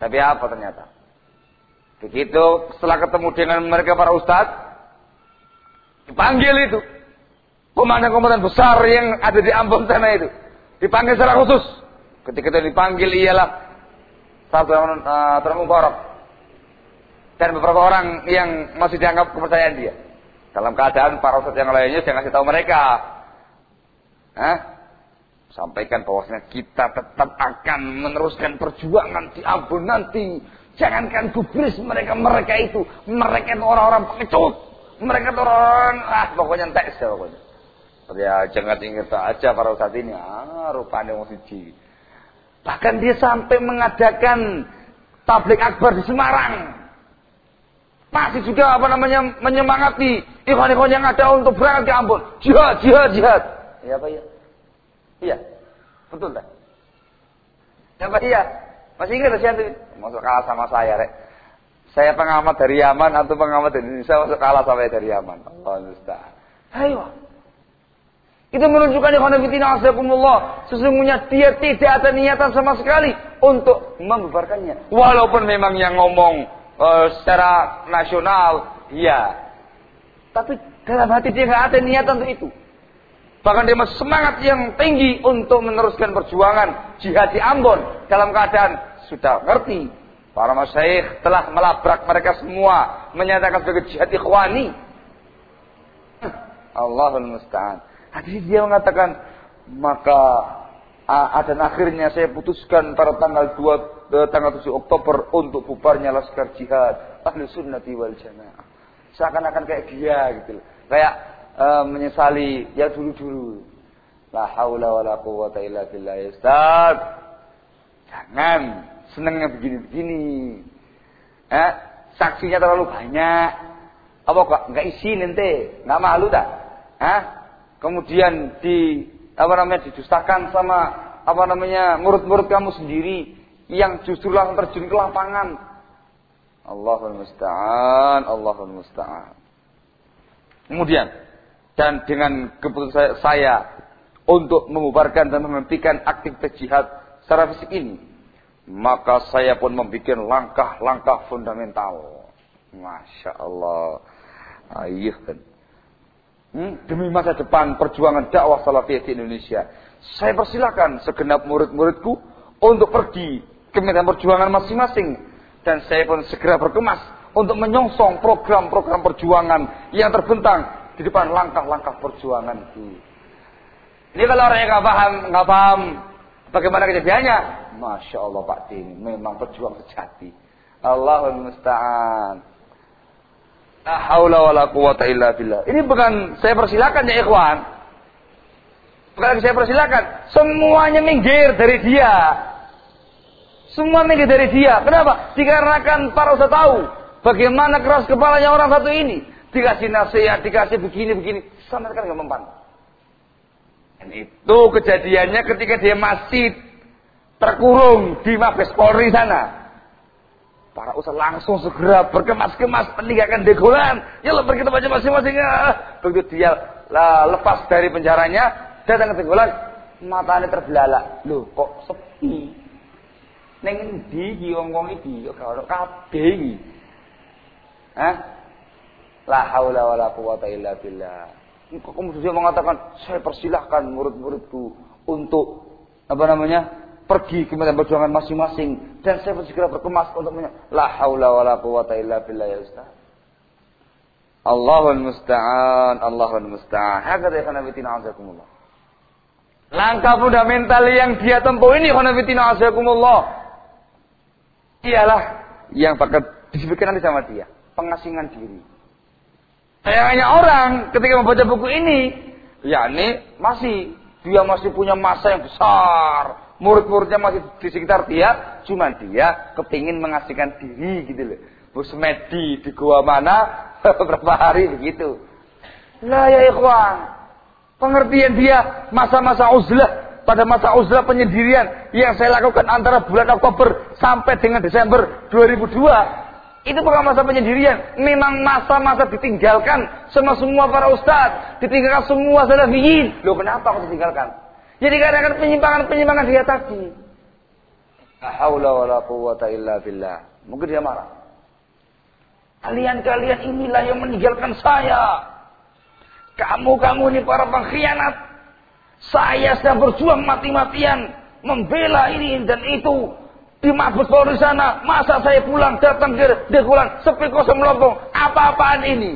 Tapi apa ternyata? Begitu setelah ketemu dengan mereka para ustadz, dipanggil itu komandan-komandan besar yang ada di Ambon sana itu, dipanggil secara khusus. Ketika itu dipanggil ialah satu uh, Tuan Mubarak dan beberapa orang yang masih dianggap kepercayaan dia. Dalam keadaan para ustadz yang lainnya saya kasih tahu mereka, Hah? sampaikan bahwasanya kita tetap akan meneruskan perjuangan di Ambon nanti. Jangankan gubris mereka mereka itu, mereka itu orang-orang pengecut, mereka itu orang ah pokoknya entek saja pokoknya. Ya jangan ingat aja para ustadz ini, ah rupanya mau siji. Bahkan dia sampai mengadakan tablik akbar di Semarang. Masih juga apa namanya menyemangati ikhwan-ikhwan yang ada untuk berangkat ke Ambon. Jihad, jihad, jihad. Iya Pak, iya. Iya. Betul tak? Ya Pak, iya. Masih ingat siapa itu? Masuk kalah sama saya, Rek. Saya pengamat dari Yaman atau pengamat dari Indonesia masuk kalah sama dari Yaman. Allah musta'an. Ayo. Itu menunjukkan ikhwan fillah azakumullah, sesungguhnya dia tidak ada niatan sama sekali untuk membubarkannya. Walaupun memang yang ngomong Uh, secara nasional, ya. Tapi dalam hati dia nggak ada niatan untuk itu. Bahkan dia masih semangat yang tinggi untuk meneruskan perjuangan jihad di Ambon dalam keadaan sudah ngerti para masyayikh telah melabrak mereka semua menyatakan sebagai jihad ikhwani. Allahul musta'an. Hadis dia mengatakan maka uh, dan akhirnya saya putuskan pada tanggal dua tanggal tujuh Oktober untuk bubarnya Laskar Jihad Ahlu Sunnati wal Jamaah. Seakan-akan kayak dia gitu loh. Kayak uh, menyesali ya dulu-dulu. La haula wala quwwata illa billah. Ustaz, jangan senengnya begini-begini. Eh, saksinya terlalu banyak. Apa kok enggak isi nanti? Enggak malu tak? Hah? Kemudian di apa namanya didustakan sama apa namanya murid-murid kamu sendiri yang justru langsung terjun ke lapangan. Allahul musta'an, Allahul musta'an. Kemudian dan dengan keputusan saya untuk membubarkan dan menghentikan aktivitas jihad secara fisik ini, maka saya pun membuat langkah-langkah fundamental. Masya Allah. Ayuh kan. Hmm? Demi masa depan perjuangan dakwah salafiyah di Indonesia, saya persilakan segenap murid-muridku untuk pergi ke medan perjuangan masing-masing, dan saya pun segera berkemas untuk menyongsong program-program perjuangan yang terbentang di depan langkah-langkah perjuangan itu. Ini kalau orang yang nggak paham, nggak paham bagaimana kejadiannya, masya Allah Pak Din, memang pejuang sejati. Allahul musta'an. La haula wala quwwata illa billah. Ini bukan saya persilakan ya ikhwan. Bukan saya persilakan, semuanya minggir dari dia. Semua minggir dari dia. Kenapa? Dikarenakan para ustaz tahu bagaimana keras kepalanya orang satu ini. Dikasih nasihat, dikasih begini-begini, sama sekali nggak mempan. Dan itu kejadiannya ketika dia masih terkurung di Mabes Polri sana. Para ustaz langsung segera berkemas-kemas meninggalkan degolan. Ya lo pergi tempat masing-masing. Begitu dia lepas dari penjaranya, datang ke degolan, matanya terbelalak. Loh kok sepi? Neng endi iki wong-wong iki kok ora kabeh iki. Hah? La haula wala quwwata illa billah. Kok kemudian mengatakan, saya persilahkan murid-muridku untuk apa namanya? Pergi ke medan perjuangan masing-masing, dan saya segera berkemas untuk menyatakan la haula wala quwwata illa billah ya Ustaz. Allahul musta'an, Allahul musta'an. Hakada ya khanafitina azakumullah. Langkah fundamental yang dia tempuh ini khanafitina azakumullah ialah yang bakal disebutkan nanti sama dia, pengasingan diri. Sayangnya orang ketika membaca buku ini, yakni masih dia masih punya masa yang besar, murid-muridnya masih di sekitar dia, cuma dia kepingin mengasingkan diri gitu loh. Busmedi di gua mana beberapa hari begitu. Lah ya ikhwan, pengertian dia masa-masa uzlah. Pada masa uzlah penyendirian yang saya lakukan antara bulan Oktober sampai dengan Desember dua ribu dua, itu bukan masa penyendirian, memang masa-masa ditinggalkan sama semua para ustadz, ditinggalkan semua salafiyin. Loh kenapa aku ditinggalkan? Jadi kadang-kadang penyimpangan-penyimpangan dia tadi. La haula wala quwwata illa billah. Mungkin dia marah. Kalian-kalian inilah yang meninggalkan saya. Kamu-kamu ini para pengkhianat. Saya sedang berjuang mati-matian membela ini dan itu di Mabes Polri sana. Masa saya pulang datang ke Dekulan sepi kosong melompong. Apa-apaan ini?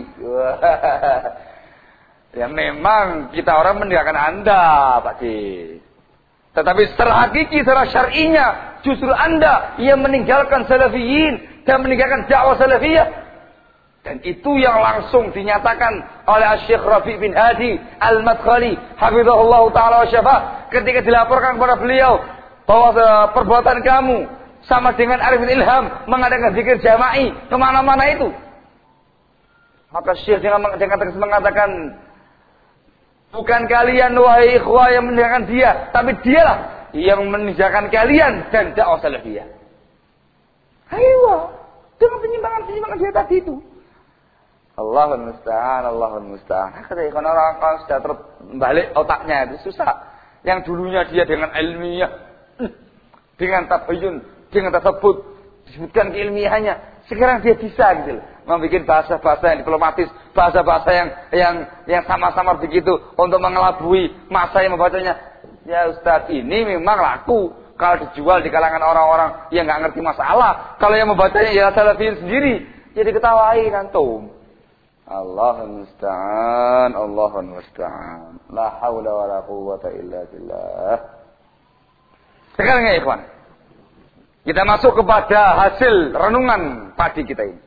Ya memang kita orang meninggalkan Anda, Pak D. Tetapi secara hakiki, secara syar'inya, justru Anda yang meninggalkan salafiyin dan meninggalkan dakwah salafiyah. Dan itu yang langsung dinyatakan oleh Syekh Rafi' bin Hadi Al-Madkhali hafizahullah ta'ala wa syafa ketika dilaporkan kepada beliau bahwa perbuatan kamu sama dengan Arifin Ilham mengadakan zikir jama'i kemana-mana itu. Maka Syekh dengan mengatakan, bukan kalian wahai ikhwah yang meninggalkan dia, tapi dialah yang meninggalkan kalian dan dakwah salafiyah. Ayo, dengan penyimpangan-penyimpangan dia tadi itu. Allahul musta'an, Allahul musta'an. Kata ikhwan, orang kalau sudah terbalik otaknya itu susah. Yang dulunya dia dengan ilmiah, dengan tabayyun, dengan tasabut, disebutkan keilmiahannya. Sekarang dia bisa gitu loh, membuat bahasa-bahasa yang diplomatis, bahasa-bahasa yang yang yang sama-sama begitu untuk mengelabui masa yang membacanya. Ya Ustaz, ini memang laku kalau dijual di kalangan orang-orang yang nggak ngerti masalah. Kalau yang membacanya ya salafiyin sendiri, jadi ketawain antum. Allahul musta'an, Allahul musta'an. La haula wala quwwata illa billah. Sekarang ya ikhwan, kita masuk kepada hasil renungan pagi kita ini.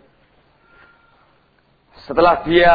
Setelah dia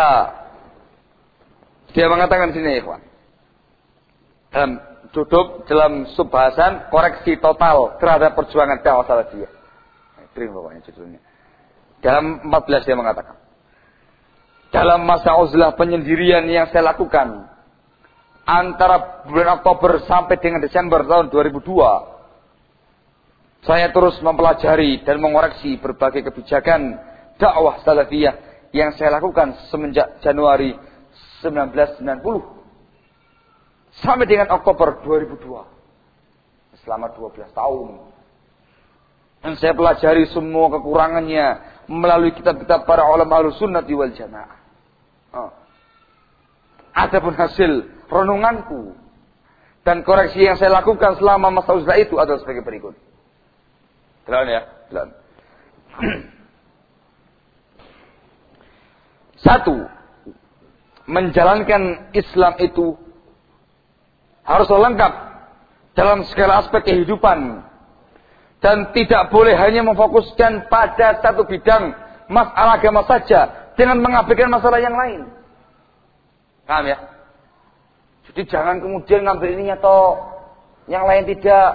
dia mengatakan sini ikhwan, dalam duduk dalam subbahasan koreksi total terhadap perjuangan dakwah salafiyah. Terima pokoknya judulnya. Dalam empat belas dia mengatakan, dalam masa uzlah penyendirian yang saya lakukan antara bulan Oktober sampai dengan Desember tahun dua ribu dua, saya terus mempelajari dan mengoreksi berbagai kebijakan dakwah salafiyah yang saya lakukan semenjak Januari seribu sembilan ratus sembilan puluh sampai dengan Oktober dua ribu dua. Selama dua belas tahun. Dan saya pelajari semua kekurangannya melalui kitab-kitab para ulama Ahlussunnah wal Jamaah. Oh. Adapun hasil renunganku dan koreksi yang saya lakukan selama masa uzlah itu adalah sebagai berikut. Jalan ya, jalan. Satu, menjalankan Islam itu harus lengkap dalam segala aspek kehidupan dan tidak boleh hanya memfokuskan pada satu bidang masalah agama saja dengan mengabaikan masalah yang lain. Paham ya? Jadi jangan kemudian ngambil ini atau yang lain tidak.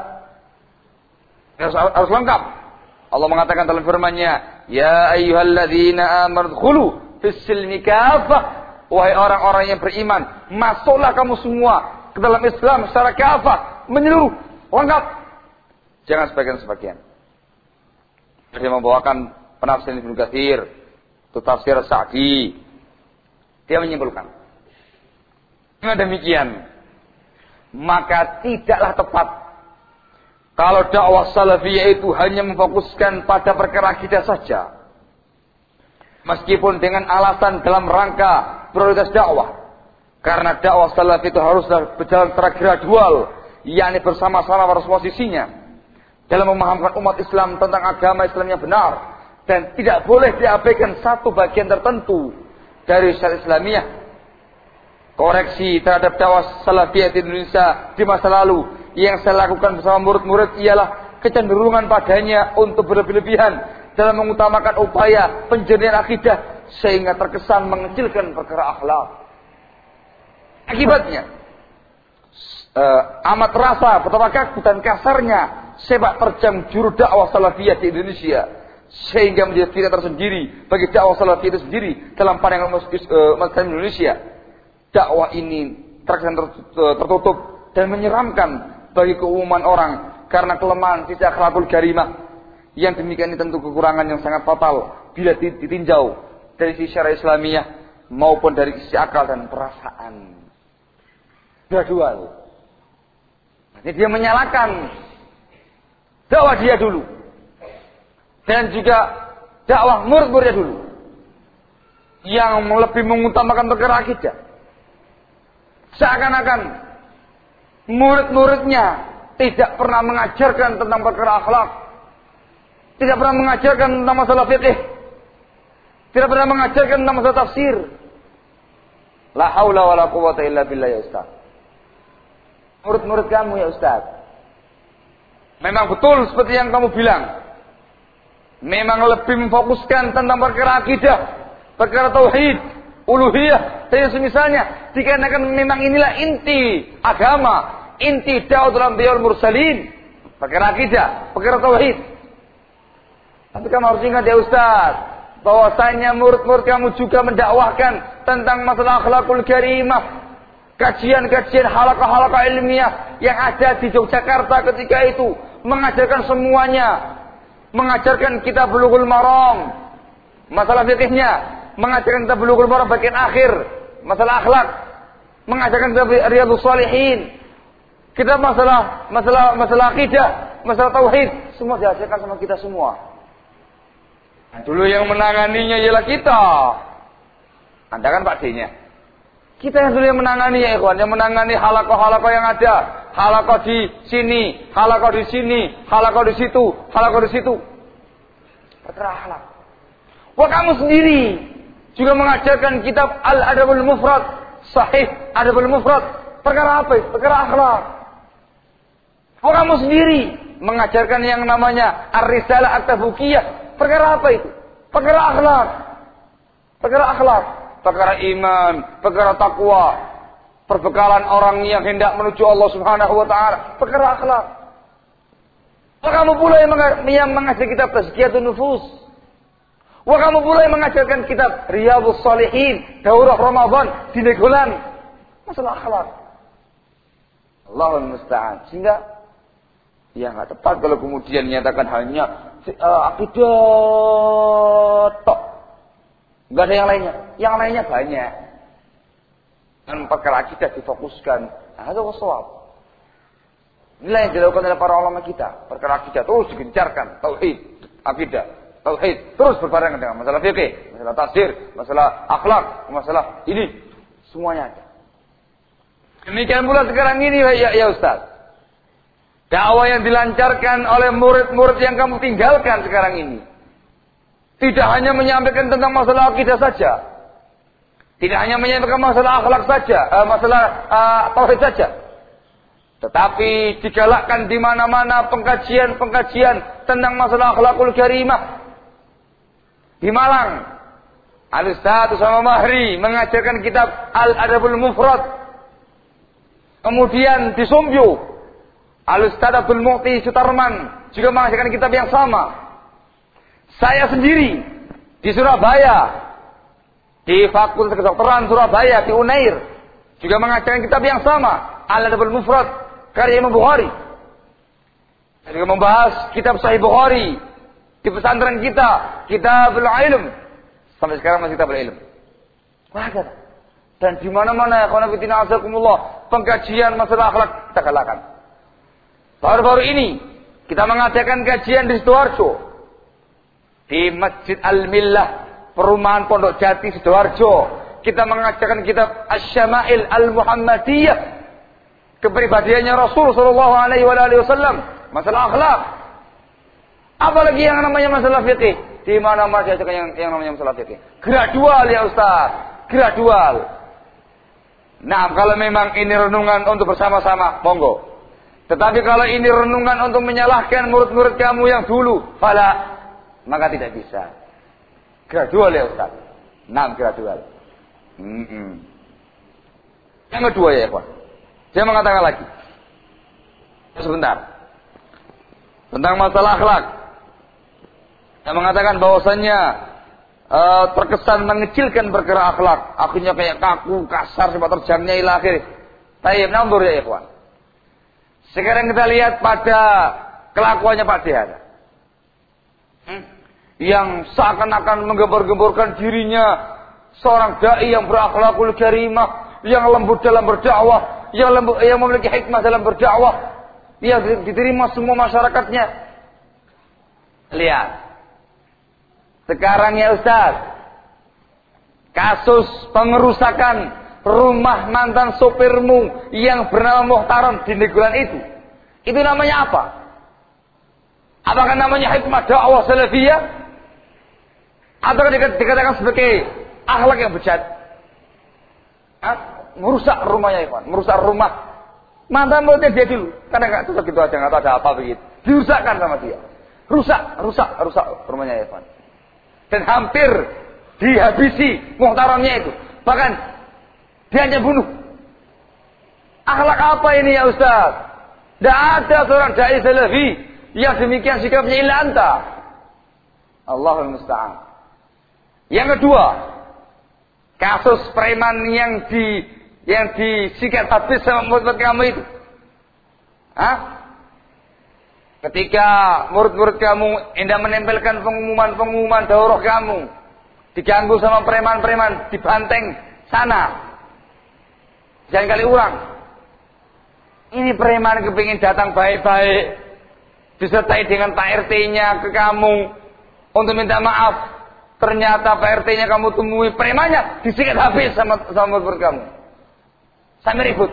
Harus, harus lengkap. Allah mengatakan dalam firman-Nya, "Ya ayyuhalladzina amanu dkhulu fis-silmi kafah." Wahai orang-orang yang beriman, masuklah kamu semua ke dalam Islam secara kafah, menyeluruh, lengkap. Jangan sebagian-sebagian. Dia membawakan penafsiran Ibnu Katsir, itu tafsir Sa'di. Dia menyimpulkan, dengan demikian, maka tidaklah tepat kalau dakwah salafiyah itu hanya memfokuskan pada perkara akidah saja. Meskipun dengan alasan dalam rangka prioritas dakwah. Karena dakwah salaf itu haruslah berjalan secara gradual, yakni bersama-sama pada posisinya dalam memahamkan umat Islam tentang agama Islam yang benar, dan tidak boleh diabaikan satu bagian tertentu dari syariat Islamiyah. Koreksi terhadap dakwah salafiyah di Indonesia di masa lalu yang saya lakukan bersama murid-murid ialah kecenderungan padanya untuk berlebih-lebihan dalam mengutamakan upaya penjernihan akidah sehingga terkesan mengecilkan perkara akhlak. Akibatnya uh, amat terasa betapa kaku dan kasarnya sepak terjang juru dakwah salafiyah di Indonesia, sehingga menjadi fitnah tersendiri bagi dakwah salafiyah itu sendiri dalam pandangan masyarakat uh, Indonesia. Dakwah ini terkesan tertutup dan menyeramkan bagi keumuman orang karena kelemahan sisi akhlakul karimah. Yang demikian ini tentu kekurangan yang sangat fatal bila ditinjau dari sisi syariat Islamiyah maupun dari sisi akal dan perasaan. Gradual. Ini dia menyalahkan dakwah dia dulu. Dan juga dakwah murid-muridnya dulu. Yang lebih mengutamakan perkara akidah. Seakan-akan murid-muridnya tidak pernah mengajarkan tentang perkara akhlak. Tidak pernah mengajarkan tentang masalah fikih. Tidak pernah mengajarkan tentang masalah tafsir. La haula wa la quwwata illa billah ya Ustaz. Murid-murid kamu ya Ustaz. Memang betul seperti yang kamu bilang. Memang lebih memfokuskan tentang perkara akidah, perkara tauhid, uluhiyah, dan semisalnya. Dikarenakan memang inilah inti agama, inti dakwah dalam beliau mursalin, perkara akidah, perkara tauhid. Tapi kamu harus ingat ya Ustaz, bahwasanya murid-murid kamu juga mendakwahkan tentang masalah akhlakul karimah, kajian-kajian halaqah-halaqah ilmiah yang ada di Yogyakarta ketika itu, mengajarkan semuanya. Mengajarkan kitab Bulughul Maram, masalah fikihnya, mengajarkan kitab Bulughul Maram bagian akhir, masalah akhlak, mengajarkan kitab Riyadhus Shalihin, kitab masalah masalah masalah akidah, masalah tauhid, semua diajarkan sama kita semua. Nah, dulu yang menanganinya ialah kita. Anda kan Pak D-nya. Kita yang dulu yang menangani ya ikhwan, yang menangani halaqah-halaqah yang ada. Halaqah di sini, halaqah di sini, halaqah di situ, halaqah di situ. Perkara akhlak. Wah, kamu sendiri juga mengajarkan kitab Al-Adabul Mufrad, Sahih Adabul Mufrad. Perkara apa itu? Perkara akhlak. Wah, kamu sendiri mengajarkan yang namanya Ar-Risalah At-Tabukiyah. Perkara apa itu? Perkara akhlak. Perkara akhlak. Perkara iman, perkara takwa. Perbekalan orang yang hendak menuju Allah Subhanahu wa taala, perkara akhlak. Wah, kamu pula yang mengajar kitab Tazkiyatun Nufus. Wah, kamu pula yang mengajarkan kitab Riyadhus Shalihin, Daurah Ramadan di Negolan. Masalah akhlak. Allahul musta'an. Sehingga ya enggak tepat kalau kemudian menyatakan hanya uh, akidah tok. Enggak ada yang lainnya. Yang lainnya banyak. Dan perkara akidah difokuskan. Nah, itu waswab. Inilah yang dilakukan oleh para ulama kita. Perkara akidah terus digencarkan. Tauhid, akidah, tauhid terus berbarengan dengan masalah fikih, masalah tafsir, masalah akhlak, masalah ini semuanya ada. Demikian pula sekarang ini ya, ya Ustaz. Dakwah yang dilancarkan oleh murid-murid yang kamu tinggalkan sekarang ini. Tidak hanya menyampaikan tentang masalah akidah saja. Tidak hanya menyampaikan masalah akhlak saja, uh, masalah uh, tauhid saja. Tetapi digalakkan di mana-mana pengkajian-pengkajian tentang masalah akhlakul karimah. Di Malang, Al-Ustaz Usama Mahri mengajarkan kitab Al-Adabul Mufrad. Kemudian di Sumbyo, Al-Ustaz Abdul Mu'ti Sutarman juga mengajarkan kitab yang sama. Saya sendiri di Surabaya, di Fakultas Kedokteran Surabaya, di Unair, juga mengajarkan kitab yang sama, Al-Adabul Mufrad, karya Imam Bukhari. Saya juga membahas kitab Sahih Bukhari di pesantren kita, Kitabul Ilm. Sampai sekarang masih Kitabul Ilm. Wah, dan di mana-mana ya kawan fillah azakumullah, pengkajian masalah akhlak kita galakkan. Baru-baru ini kita mengadakan kajian di Sidoarjo, di Masjid Al-Millah, perumahan Pondok Jati Sidoarjo. Kita mengajarkan kitab Asy-Syama'il Al-Muhammadiyah, kepribadiannya Rasul sallallahu alaihi wasallam, masalah akhlak. Apalagi yang namanya masalah fikih, di mana-mana diajarkan yang, yang namanya masalah fikih. Gradual ya Ustaz, gradual. Nah, kalau memang ini renungan untuk bersama-sama, monggo. Tetapi kalau ini renungan untuk menyalahkan murid-murid kamu yang dulu, fala, maka tidak bisa. Gradual ya Ustaz. Nah, gradual. Mm-mm. Yang kedua ya Pak, saya mengatakan lagi. Sebentar. Tentang masalah akhlak. Saya mengatakan bahwasannya uh, terkesan mengecilkan perkara akhlak. Akhirnya kayak kaku, kasar, sebab terjangnya ila akhir. Tayyib, namdur ya ikhwan. Sekarang kita lihat pada kelakuannya Pak Dehana. Hmm? Yang seakan-akan menggembur-gemburkan dirinya seorang dai yang berakhlakul karimah, yang lembut dalam berdakwah, yang lembut, yang memiliki hikmah dalam berdakwah, yang diterima semua masyarakatnya. Lihat. Sekarang ya Ustaz, kasus pengerusakan rumah mantan sopirmu yang bernama Muhtaram di Negolan itu. Itu namanya apa? Apakah namanya hikmah dakwah salafiyah? Atau dikatakan sebagai akhlak yang bejat? Hah? Merusak rumahnya Ikhwan, merusak rumah mantan muridnya dia dulu. Karena nggak cocok gitu aja, nggak tahu ada apa begitu. Dirusakkan sama dia. Rusak, rusak, rusak rumahnya Ikhwan. Dan hampir dihabisi Muhtaramnya itu. Bahkan dia hanya bunuh. Akhlak apa ini ya Ustaz? Tidak ada seorang dai salafi yang demikian sikapnya illa anta. Allahul musta'an. Yang kedua, kasus preman yang di yang disikat habis sama murid-murid kamu itu. Hah? Ketika murid-murid kamu hendak menempelkan pengumuman-pengumuman daurah kamu, diganggu sama preman-preman, dibanteng sana. Jangan kali ulang. Ini preman kepingin datang baik-baik, disertai dengan Pak R T-nya ke kamu untuk minta maaf. Ternyata Pak R T-nya kamu temui, premannya disikat habis sama sama murid kamu. Sampai ribut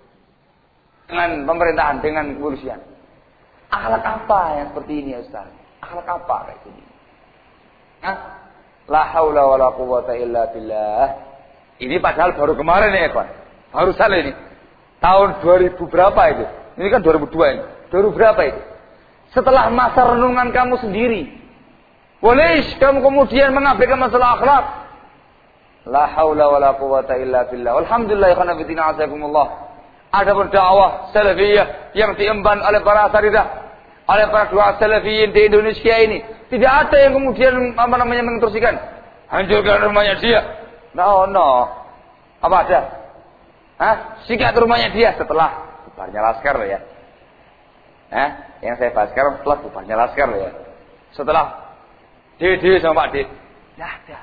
dengan pemerintahan, dengan kepolisian. Akhlak apa yang seperti ini ya Ustaz? Akhlak apa kayak gini? Hah? La haula wala quwwata illa billah. Ini padahal baru kemarin ya kawan. Baru salah ini. Tahun dua ribu berapa itu? Ini kan dua ribu dua ini. dua ribu berapa itu? Setelah masa renungan kamu sendiri. Boleh kamu kemudian mengabaikan masalah akhlak? La haula wala quwwata illa billah. Alhamdulillah ikhwan fillah azakumullah. Ada berdakwah salafiyah yang diemban oleh para asatidzah, oleh para dua salafiyin di Indonesia ini. Tidak ada yang kemudian apa namanya menginstruksikan hancurkan rumahnya dia. No, no. Apa ada? Hah? Sikat rumahnya dia setelah bubarnya laskar loh ya. Hah? Yang saya bahas sekarang setelah bubarnya laskar loh ya. Setelah Dede sama Pak D. Tidak ada.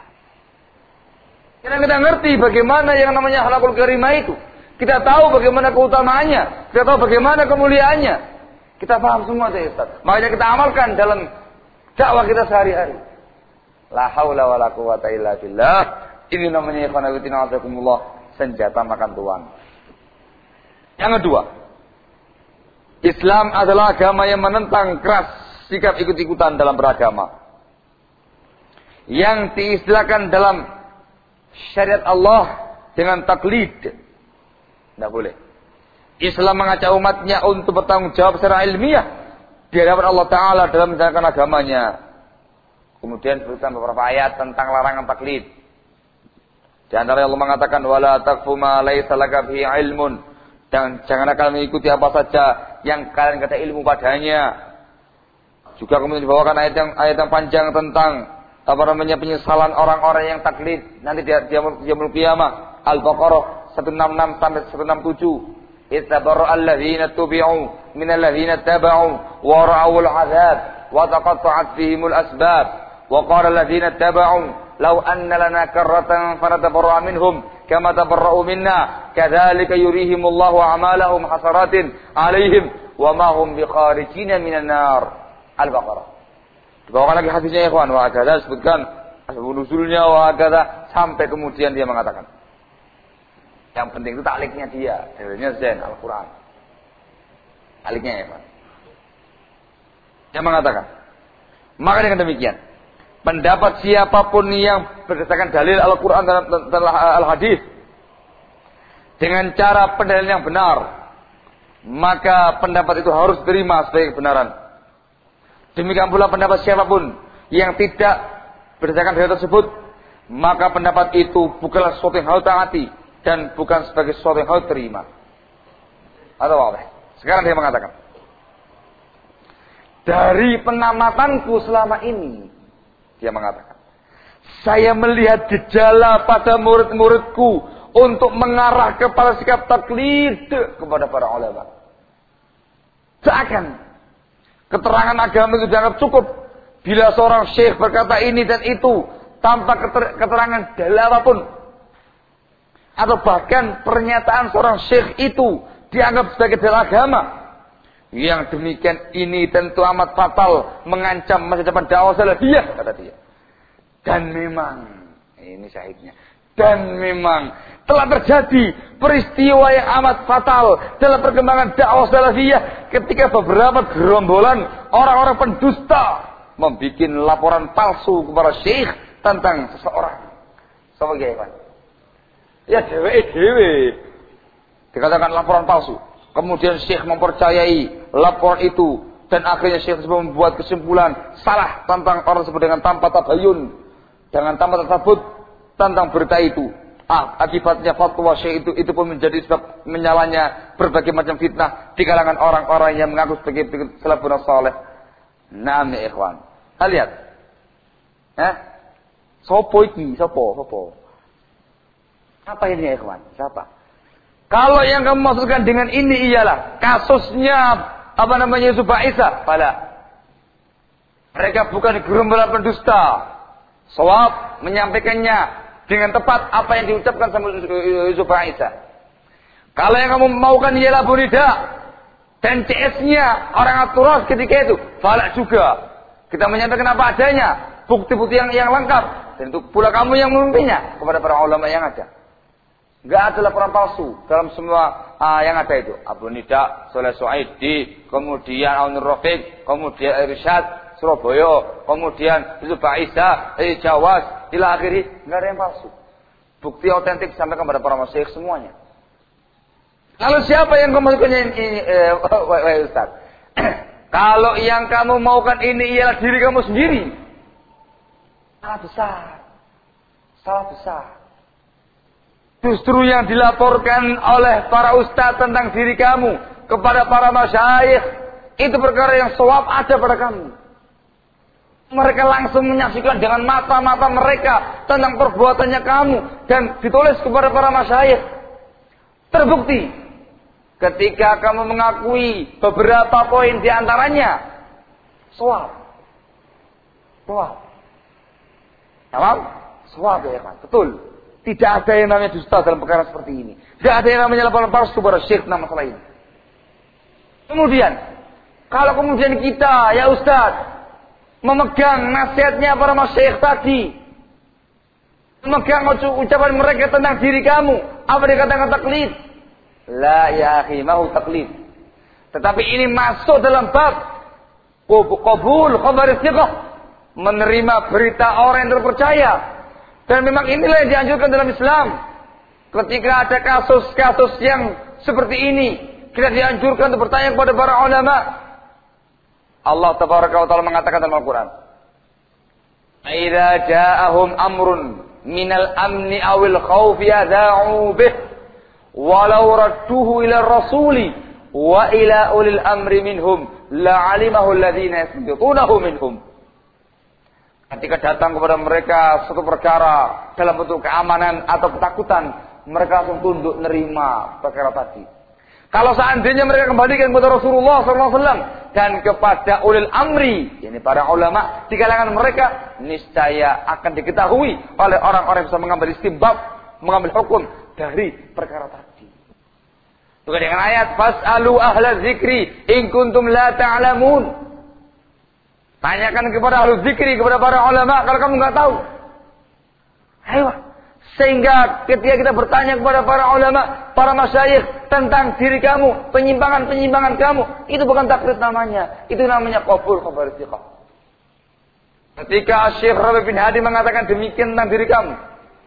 Kita kita ngerti bagaimana yang namanya akhlakul karimah itu. Kita tahu bagaimana keutamaannya. Kita tahu bagaimana kemuliaannya. Kita paham semua itu Ustaz. Makanya kita amalkan dalam dakwah kita sehari-hari. La haula wala quwwata illa billah. Ini namanya ikhwan fillah azakumullah, senjata makan tuan. Yang kedua, Islam adalah agama yang menentang keras sikap ikut-ikutan dalam beragama. Yang diistilahkan dalam syariat Allah dengan taklid. Tidak boleh. Islam mengajak umatnya untuk bertanggung jawab secara ilmiah di hadapan Allah Ta'ala dalam menjalankan agamanya. Kemudian disebutkan beberapa ayat tentang larangan taklid. Di antara Allah mengatakan wala taqfu ma laisa laka bihi ilmun. Dan jangan kalian mengikuti apa saja yang kalian kata ilmu padanya. Juga kemudian dibawakan ayat yang ayat yang panjang tentang apa namanya penyesalan orang-orang yang taklid nanti di yaumul qiyamah. Al-Baqarah seratus enam puluh enam sampai seratus enam puluh tujuh. Ittabarra alladziina tubi'u min alladziina taba'u wa ra'awul 'adzab wa taqatta'at bihimul asbab wa qala alladziina taba'u law anna lana karratan fanatabarra'a minhum kama tabarra'u minna kadzalika yurihimullahu a'malahum hasaratin 'alaihim wa ma hum bikharijina minan nar. Al-Baqarah. Dibawakan lagi hadisnya ikhwan wa akada sebutkan asbab nuzulnya wa akada sampai kemudian dia mengatakan yang penting itu takliknya dia, dalilnya Zain Al-Qur'an. Takliknya ikhwan. Dia mengatakan maka dengan demikian pendapat siapapun yang berdasarkan dalil Al-Qur'an dan Al-Hadis dengan cara pendalilan yang benar, maka pendapat itu harus diterima sebagai kebenaran. Demikian pula pendapat siapapun yang tidak berdasarkan dalil tersebut, maka pendapat itu bukanlah sesuatu yang harus taati dan bukan sebagai sesuatu yang harus terima. Atau apa? Sekarang dia mengatakan, dari penamatanku selama ini, dia mengatakan, saya melihat gejala pada murid-muridku untuk mengarah kepada sikap taklid kepada para ulama. Seakan keterangan agama itu dianggap cukup bila seorang syekh berkata ini dan itu tanpa keterangan dalil apapun, atau bahkan pernyataan seorang syekh itu dianggap sebagai dalil agama, Yang demikian ini tentu amat fatal, mengancam masa depan dakwah salafiyah, kata dia. Dan memang, ini syahidnya, dan memang telah terjadi peristiwa yang amat fatal dalam perkembangan dakwah salafiyah ketika beberapa gerombolan orang-orang pendusta membuat laporan palsu kepada syekh tentang seseorang. Sama gimana? Ya dewe-dewe dikatakan laporan palsu. Kemudian syekh mempercayai laporan itu dan akhirnya syekh tersebut membuat kesimpulan salah tentang orang tersebut dengan tanpa tabayun, dengan tanpa tersebut tentang berita itu. Ah, akibatnya fatwa syekh itu itu pun menjadi sebab menyalanya berbagai macam fitnah di kalangan orang-orang yang mengaku sebagai salafun saleh. Naam ya ikhwan. Kalian lihat. Eh? Sopo iki? Sopo? Sopo? Apa ini ya ikhwan? Siapa? Kalau yang kamu maksudkan dengan ini ialah kasusnya apa namanya Yusuf Isa, pada mereka bukan gerombolan pendusta. Shawab menyampaikannya dengan tepat apa yang diucapkan sama Yusuf Isa. Kalau yang kamu maukan ialah Bunida dan C S-nya orang Aturas ketika itu, falak juga. Kita menyampaikan apa adanya, bukti-bukti yang yang lengkap, dan itu pula kamu yang memimpinya kepada para ulama yang ada. Enggak ada laporan palsu dalam semua uh, yang ada itu. Abu Nida, Soleh Suaidi, kemudian Aunur Rafiq, kemudian Irsyad, Surabaya, kemudian Yusuf Isa, eh, Jawas, ila akhiri, enggak ada yang palsu. Bukti otentik disampaikan kepada para masyayikh semuanya. Lalu siapa yang kamu maukan ini, eh, wahai Ustaz? Kalau yang kamu maukan ini ialah diri kamu sendiri, salah besar, salah besar. Justru yang dilaporkan oleh para ustaz tentang diri kamu kepada para masyayikh itu perkara yang shawab ada pada kamu. Mereka langsung menyaksikan dengan mata-mata mereka tentang perbuatannya kamu dan ditulis kepada para masyayikh. Terbukti ketika kamu mengakui beberapa poin di antaranya shawab. Shawab. Paham? Shawab ya kan? Betul. Tidak ada yang namanya dusta dalam perkara seperti ini. Tidak ada yang namanya laporan palsu kepada syekh tentang masalah ini. Kemudian, kalau kemudian kita, ya Ustaz, memegang nasihatnya para masyayikh tadi, memegang ucapan mereka tentang diri kamu, apa dikatakan taklid? La ya akhi, mahu taklid. Tetapi ini masuk dalam bab qabul khabar thiqah, menerima berita orang yang terpercaya. Dan memang inilah yang dianjurkan dalam Islam. Ketika ada kasus-kasus yang seperti ini, kita dianjurkan untuk bertanya kepada para ulama. Allah tabaraka wa taala mengatakan dalam Al-Quran, "Idza ja'ahum amrun minal amni awil khawfi adha'u bih, walau radduhu ila rasuli wa ila ulil amri minhum la'alimahu alladhina yastanbitunahu minhum." Ketika datang kepada mereka suatu perkara dalam bentuk keamanan atau ketakutan, mereka langsung tunduk nerima perkara tadi. Kalau seandainya mereka kembalikan kepada Rasulullah shallallahu alaihi wasallam dan kepada ulil amri, yakni para ulama di kalangan mereka, niscaya akan diketahui oleh orang-orang yang bisa mengambil istimbab, mengambil hukum dari perkara tadi. Juga dengan ayat fas'alu ahla dzikri in kuntum la ta'lamun. Tanyakan kepada ahli zikri, kepada para ulama kalau kamu enggak tahu. Ayo. Sehingga ketika kita bertanya kepada para ulama, para masyayikh tentang diri kamu, penyimpangan-penyimpangan kamu, itu bukan taklid namanya. Itu namanya qabul khabar thiqah. Ketika Syekh Rabi bin Hadi mengatakan demikian tentang diri kamu,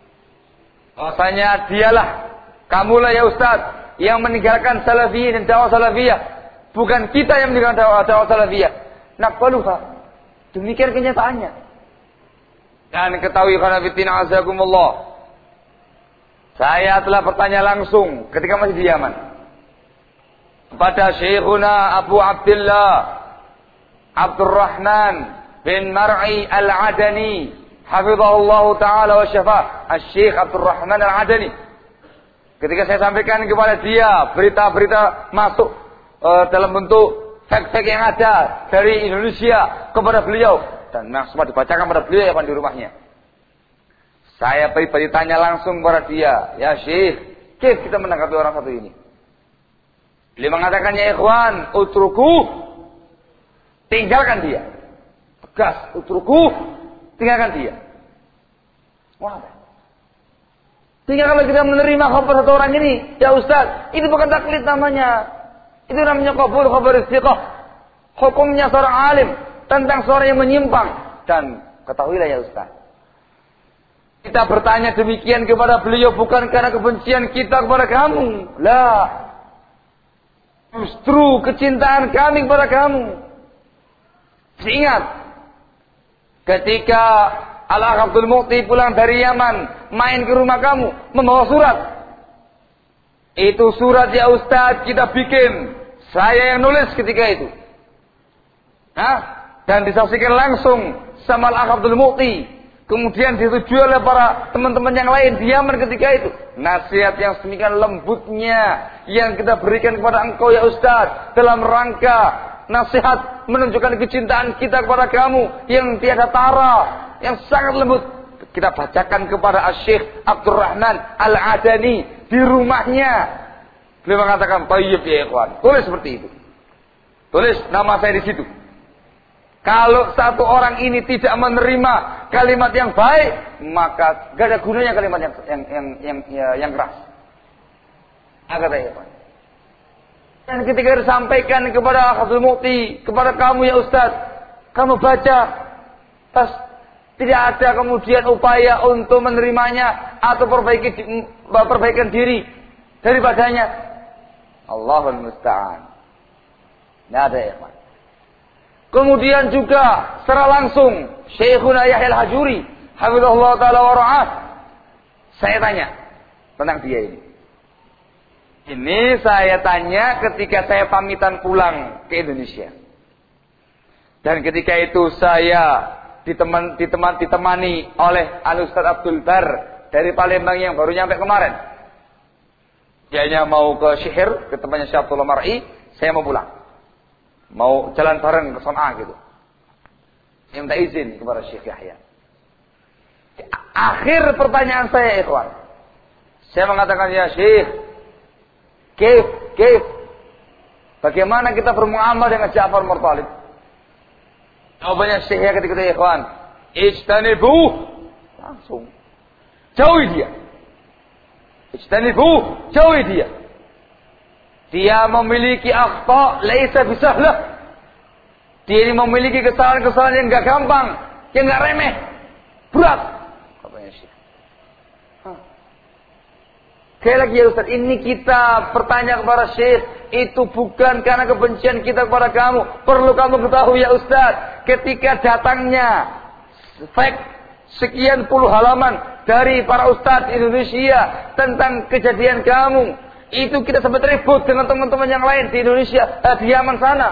bahwasanya dialah, kamulah ya Ustaz yang meninggalkan salafiyin dan dakwah salafiyah, bukan kita yang meninggalkan dakwah, dakwah salafiyah. Naqbaluha. Demikian kenyataannya. Dan ketahui karena fitina azakumullah, saya telah bertanya langsung ketika masih di Yaman kepada Syekhuna Abu Abdullah Abdurrahman bin Mar'i Al-Adani hafizahullah ta'ala wa syafa, Syekh Abdurrahman Al-Adani. Ketika saya sampaikan kepada dia berita-berita masuk uh, dalam bentuk fake-fake yang ada dari Indonesia kepada beliau, dan semua dibacakan pada beliau yang di rumahnya. Saya pribadi tanya langsung kepada dia, ya Syekh, kif kita menanggapi orang satu ini? Beliau mengatakan, ya ikhwan, utruku, tinggalkan dia. Tegas, utruku, tinggalkan dia. Wah. Sehingga kalau kita menerima khabar satu orang ini, ya Ustaz, itu bukan taklid namanya. Itu namanya qabul khabar istiqah. Hukumnya seorang alim tentang seorang yang menyimpang. Dan ketahuilah ya Ustaz, kita bertanya demikian kepada beliau bukan karena kebencian kita kepada kamu. Lah. Justru kecintaan kami kepada kamu. Ingat, ketika Al-Akh Abdul Mu'ti pulang dari Yaman, main ke rumah kamu, membawa surat. Itu surat ya Ustaz kita bikin. Saya yang nulis ketika itu. Hah? Dan disaksikan langsung sama Al-Akh Abdul Mu'ti. Kemudian disetujui oleh para teman-teman yang lain di Yaman ketika itu. Nasihat yang sedemikian lembutnya yang kita berikan kepada engkau ya Ustaz, dalam rangka nasihat menunjukkan kecintaan kita kepada kamu yang tiada tara, yang sangat lembut. Kita bacakan kepada Asy-Syaikh Abdurrahman Al-Adani di rumahnya. Beliau mengatakan, "Thayyib ya ikhwan." Tulis seperti itu. Tulis nama saya di situ. Kalau satu orang ini tidak menerima kalimat yang baik, maka gak ada gunanya kalimat yang yang yang yang, ya, yang keras. Agak ya, Pak. Dan ketika disampaikan kepada Abdul Mu'ti, kepada kamu ya Ustaz, kamu baca, tas tidak ada kemudian upaya untuk menerimanya atau perbaiki perbaikan diri daripadanya. Allahul musta'an. Tidak ada ya, Pak. Kemudian juga secara langsung Syekhuna Yahya Al-Hajuri hafizahullah taala wa ra'ah, saya tanya tentang dia ini. Ini saya tanya ketika saya pamitan pulang ke Indonesia. Dan ketika itu saya diteman, diteman, ditemani oleh Al-Ustaz Abdul Bar dari Palembang yang baru nyampe kemarin. Dianya mau ke Syihir, ke tempatnya Syekh Abdullah Mar'i, saya mau pulang. Mau jalan bareng ke Son'a gitu. Saya minta izin kepada Syekh Yahya. Akhir pertanyaan saya, ikhwan. Saya mengatakan, ya Syekh, kif, kif. Bagaimana kita bermuamalah dengan Ja'far Murtalib? Jawabannya Syekh Yahya ketika itu, ikhwan, ijtanibu. Langsung. Jauhi dia. Ijtanibu, jauhi dia. Dia memiliki akhta laisa bisahlah. Dia ini memiliki kesalahan-kesalahan yang enggak gampang, yang enggak remeh, berat. Katanya Syekh. Sekali lagi ya Ustaz, ini kita bertanya kepada Syekh, itu bukan karena kebencian kita kepada kamu. Perlu kamu ketahui ya Ustaz, ketika datangnya fax sekian puluh halaman dari para ustaz Indonesia tentang kejadian kamu, itu kita sempat ribut dengan teman-teman yang lain di Indonesia, eh, di Yaman sana,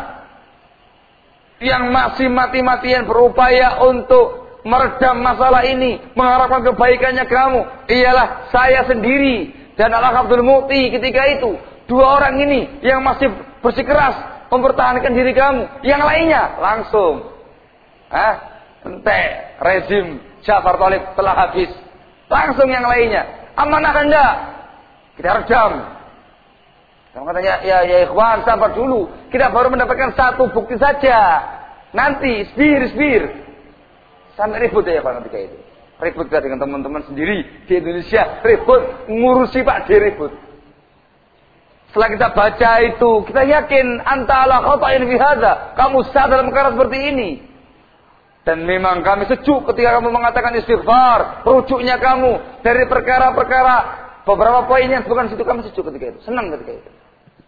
yang masih mati-matian berupaya untuk meredam masalah ini, mengharapkan kebaikannya kamu. Ialah saya sendiri dan Al-Akh Abdul Mu'ti ketika itu, dua orang ini yang masih bersikeras mempertahankan diri kamu. Yang lainnya langsung, ah, ente rezim Ja'far Thalib telah habis. Langsung yang lainnya, amanah Anda, kita redam. Kamu katanya, ya, ya ikhwan, sabar dulu. Kita baru mendapatkan satu bukti saja. Nanti, sbir, sbir. Sampai ribut ya Pak ketika itu. Ribut kita dengan teman-teman sendiri di Indonesia. Ribut, ngurusi Pak D ribut. Setelah kita baca itu, kita yakin, anta ala khata'in fi hadza. Kamu sah dalam perkara seperti ini. Dan memang kami sejuk ketika kamu mengatakan istighfar. Rujuknya kamu dari perkara-perkara, beberapa poin yang bukan situ, kami sejuk ketika itu. Senang ketika itu.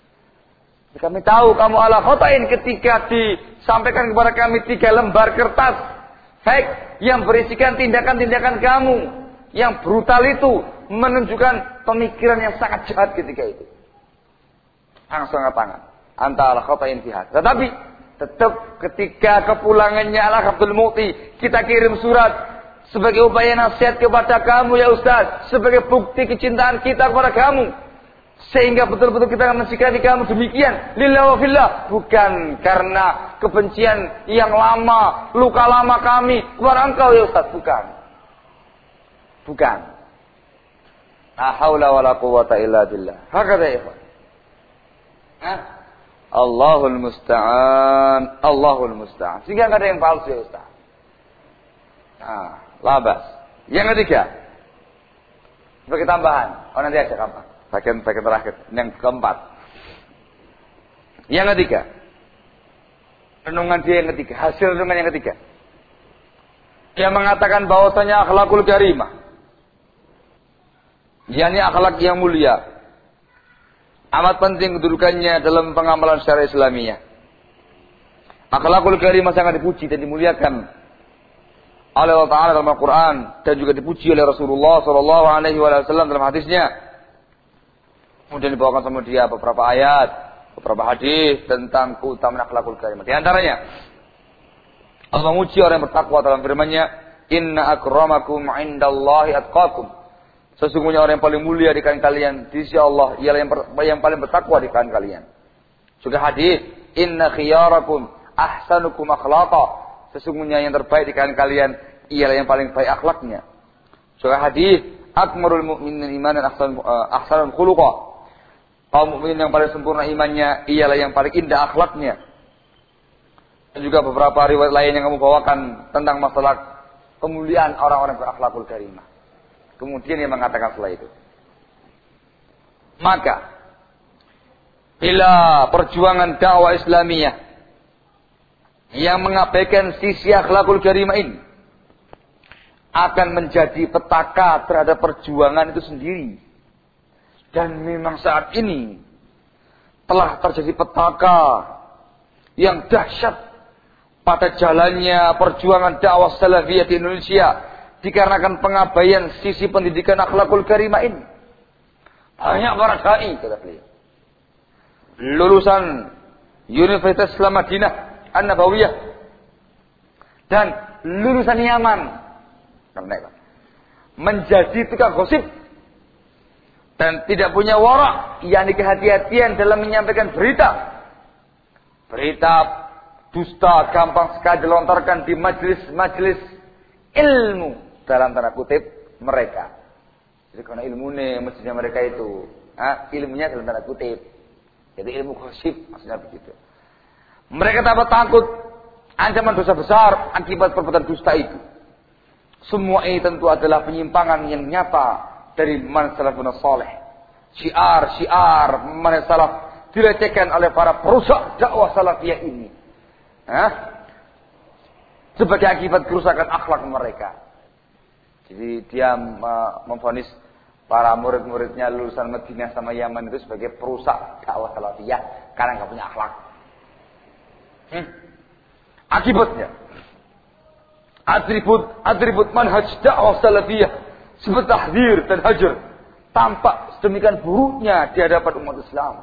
Kami tahu kamu ala khotain ketika disampaikan kepada kami tiga lembar kertas fake yang berisikan tindakan-tindakan kamu yang brutal itu, menunjukkan pemikiran yang sangat jahat ketika itu. Langsung angkat tangan. Anta ala khotain pihak. Tetapi tetap ketika kepulangannya Al-Akh Abdul Mu'ti, kita kirim surat sebagai upaya nasihat kepada kamu ya Ustaz, sebagai bukti kecintaan kita kepada kamu. Sehingga betul-betul kita mensikapi kamu demikian lillah wa fillah, bukan karena kebencian yang lama, luka lama kami kepada engkau ya Ustaz, bukan. Bukan. La haula wala quwwata illa billah. Hakada ya. Hah? Allahul musta'an, Allahul musta'an. Sehingga enggak ada yang palsu ya Ustaz. Nah, labas. Yang ketiga, sebagai tambahan. Oh nanti aja kapan? Bagian bagian terakhir. Yang keempat. Yang ketiga. Renungan dia yang ketiga. Hasil renungan yang ketiga. Dia mengatakan bahwasanya akhlakul karimah. yakni akhlak yang mulia. Amat penting kedudukannya dalam pengamalan syariat Islamiyah. Akhlakul karimah sangat dipuji dan dimuliakan oleh Allah Ta'ala dalam Al-Quran dan juga dipuji oleh Rasulullah Sallallahu Alaihi Wasallam dalam hadisnya. Kemudian dibawakan sama dia beberapa ayat, beberapa hadis tentang keutamaan akhlakul karimah. Di antaranya, Allah memuji orang yang bertakwa dalam firman-Nya, Inna akramakum indallahi atqakum. Sesungguhnya orang yang paling mulia di kalangan kalian di sisi Allah ialah yang, yang paling bertakwa di kalangan kalian. Juga hadis, Inna khiyarakum ahsanukum akhlaqa. Sesungguhnya yang terbaik di kalangan kalian ialah yang paling baik akhlaknya. Juga hadis, akmalul mu'minin imanan ahsan ahsanul khuluqa. Kaum mukminin yang paling sempurna imannya ialah yang paling indah akhlaknya. Dan juga beberapa riwayat lain yang kamu bawakan tentang masalah kemuliaan orang-orang berakhlakul karimah. Kemudian dia mengatakan setelah itu, maka bila perjuangan dakwah Islamiyah yang mengabaikan sisi akhlakul karimah ini akan menjadi petaka terhadap perjuangan itu sendiri. Dan memang saat ini telah terjadi petaka yang dahsyat pada jalannya perjuangan dakwah salafiyah di Indonesia dikarenakan pengabaian sisi pendidikan akhlakul karimah ini. Banyak para dai, kata beliau, lulusan Universitas Islam Madinah An-Nabawiyah dan lulusan Yaman menjadi tukang gosip dan tidak punya warak, yakni kehati-hatian dalam menyampaikan berita. Berita dusta gampang sekali dilontarkan di majelis-majelis ilmu dalam tanda kutip mereka. Jadi karena ilmunya mestinya mereka itu, ha, ilmunya dalam tanda kutip. Jadi ilmu gosip maksudnya begitu. Mereka tanpa takut ancaman dosa besar akibat perbuatan dusta itu. Semua ini tentu adalah penyimpangan yang nyata dari man salafun salih. Syiar-syiar man salaf dilecehkan oleh para perusak dakwah salafiyah ini. Hah? Sebagai akibat kerusakan akhlak mereka. Jadi dia memvonis para murid-muridnya lulusan Madinah sama Yaman itu sebagai perusak dakwah salafiyah karena enggak punya akhlak. Hmm. Akibatnya atribut atribut manhaj dakwah salafiyah seperti tahdzir dan hajar tampak sedemikian buruknya di hadapan umat Islam.